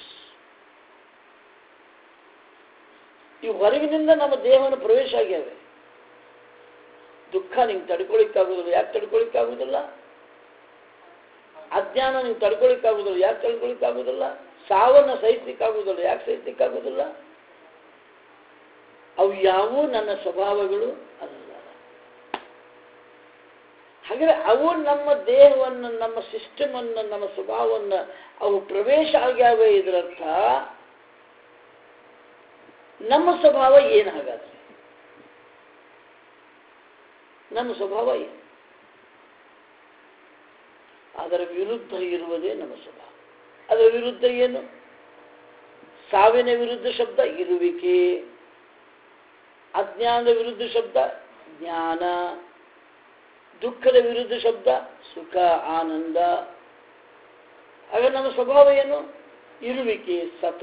ಇವು ಹೊರಗಿನಿಂದ ನಮ್ಮ ದೇಹವನ್ನು ಪ್ರವೇಶ ಆಗ್ಯಾವೆ. ದುಃಖ ನಿಂಗೆ ತಡ್ಕೊಳಿಕ್ಕಾಗೋದಿಲ್ಲ. ಯಾಕೆ ತಡ್ಕೊಳಿಕ್ಕಾಗೋದಿಲ್ಲ? ಅಜ್ಞಾನ ನೀವು ತಡ್ಕೊಳಿಕ್ಕಾಗೋದಿಲ್ಲ. ಯಾಕೆ ತಡ್ಕೊಳಿಕ್ಕಾಗೋದಿಲ್ಲ? ಸಾವನ್ನು ಸಹಿಸ್ಲಿಕ್ಕಾಗೋದಿಲ್ಲ. ಯಾಕೆ ಸಹಿಸ್ಲಿಕ್ಕಾಗೋದಿಲ್ಲ? ಅವು ಯಾವುವು ನನ್ನ ಸ್ವಭಾವಗಳು ಅಲ್ಲ. ಹಾಗಾದರೆ ಅವು ನಮ್ಮ ದೇಹವನ್ನು, ನಮ್ಮ ಸಿಸ್ಟಮನ್ನು, ನಮ್ಮ ಸ್ವಭಾವವನ್ನು ಅವು ಪ್ರವೇಶ ಆಗ್ಯಾವೆ. ಇದರರ್ಥ ನಮ್ಮ ಸ್ವಭಾವ ಏನು? ಹಾಗಾದ್ರೆ ನಮ್ಮ ಸ್ವಭಾವ ಏನು? ಅದರ ವಿರುದ್ಧ ಇರುವುದೇ ನಮ್ಮ ಸ್ವಭಾವ. ಅದರ ವಿರುದ್ಧ ಏನು? ಸಾವಿನ ವಿರುದ್ಧ ಶಬ್ದ ಇರುವಿಕೆ, ಅಜ್ಞಾನದ ವಿರುದ್ಧ ಶಬ್ದ ಜ್ಞಾನ, ದುಃಖದ ವಿರುದ್ಧ ಶಬ್ದ ಸುಖ ಆನಂದ. ಆಗ ನಮ್ಮ ಸ್ವಭಾವ ಏನು? ಇರುವಿಕೆ ಸತ್,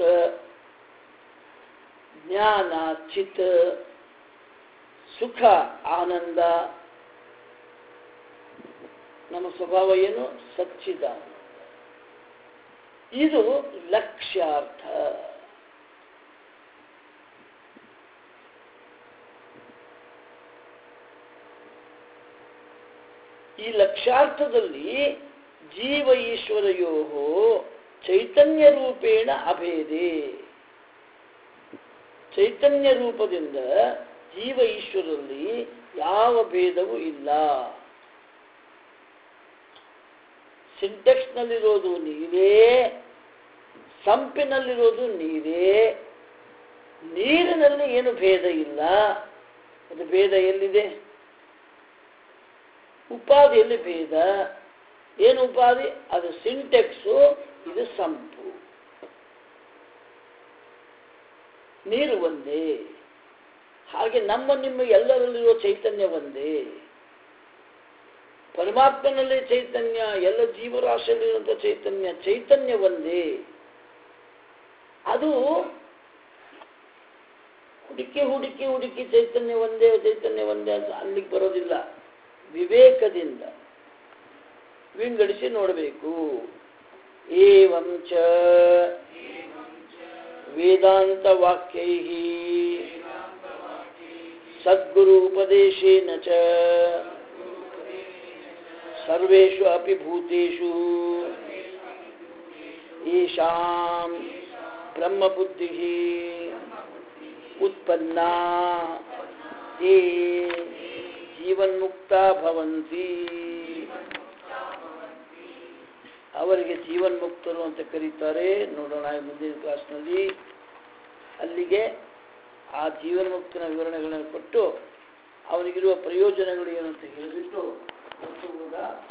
ಜ್ಞಾನ ಚಿತ್, ಸುಖ ಆನಂದ. ನಮ್ಮ ಸ್ವಭಾವ ಏನು? ಸಚ್ಚಿದಾನಂದ. ಇದು ಲಕ್ಷ್ಯಾರ್ಥ. ಈ ಲಕ್ಷ್ಯಾರ್ಥದಲ್ಲಿ ಜೀವ ಈಶ್ವರಯೋ ಚೈತನ್ಯ ರೂಪೇಣ ಅಭೇದೆ. ಚೈತನ್ಯ ರೂಪದಿಂದ ಜೀವ ಈಶ್ವರಲ್ಲಿ ಯಾವ ಭೇದವೂ ಇಲ್ಲ. ಸಿಂಟೆಕ್ಸ್ನಲ್ಲಿರೋದು ನೀರೇ, ಸಂಪಿನಲ್ಲಿರೋದು ನೀರೇ. ನೀರಿನಲ್ಲಿ ಏನು ಭೇದ ಇಲ್ಲ. ಅದು ಭೇದ ಎಲ್ಲಿದೆ? ಉಪಾಧಿಯಲ್ಲಿ ಭೇದ. ಏನು ಉಪಾಧಿ? ಅದು ಸಿಂಟೆಕ್ಸು, ಇದು ಸಂಪು. ನೀರು ಒಂದೇ. ಹಾಗೆ ನಮ್ಮ ನಿಮ್ಮ ಎಲ್ಲರಲ್ಲಿರುವ ಚೈತನ್ಯ ಒಂದೇ. ಪರಮಾತ್ಮನಲ್ಲಿ ಚೈತನ್ಯ, ಎಲ್ಲ ಜೀವರಾಶಿಯಲ್ಲಿರುವಂಥ ಚೈತನ್ಯ ಒಂದೇ. ಅದು ಹುಡುಕಿ ಚೈತನ್ಯ ಒಂದೇ ಅಂತ ಅಲ್ಲಿಗೆ ಬರೋದಿಲ್ಲ. ವಿವೇಕದಿಂದ ವಿಂಗಡಿಸಿ ನೋಡಬೇಕು. ಏವಂಚ ವೇದಾಂತ ವಾಕ್ಯೈಃ ಸದ್ಗುರು ಉಪದೇಶೇನ ಚ ಸರ್ವೇಷು ಅಪಿ ಭೂತೇಷು ಯೇಷಾಂ ಬ್ರಹ್ಮಬುದ್ಧಿಃ ಉತ್ಪನ್ನಾ ತೇ ಜೀವನ್ಮುಕ್ತಾ ಭವಂತಿ. ಅವರಿಗೆ ಜೀವನ್ಮುಕ್ತರು ಅಂತ ಕರೀತಾರೆ. ನೋಡೋಣ ಮುಂದಿನ ಕ್ಲಾಸ್ನಲ್ಲಿ. ಅಲ್ಲಿಗೆ ಆ ಜೀವನ್ಮುಕ್ತನ ವಿವರಣೆಗಳನ್ನು ಕೊಟ್ಟು ಅವನಿಗಿರುವ ಪ್ರಯೋಜನಗಳು ಏನು ಅಂತ ಹೇಳಿಬಿಟ್ಟು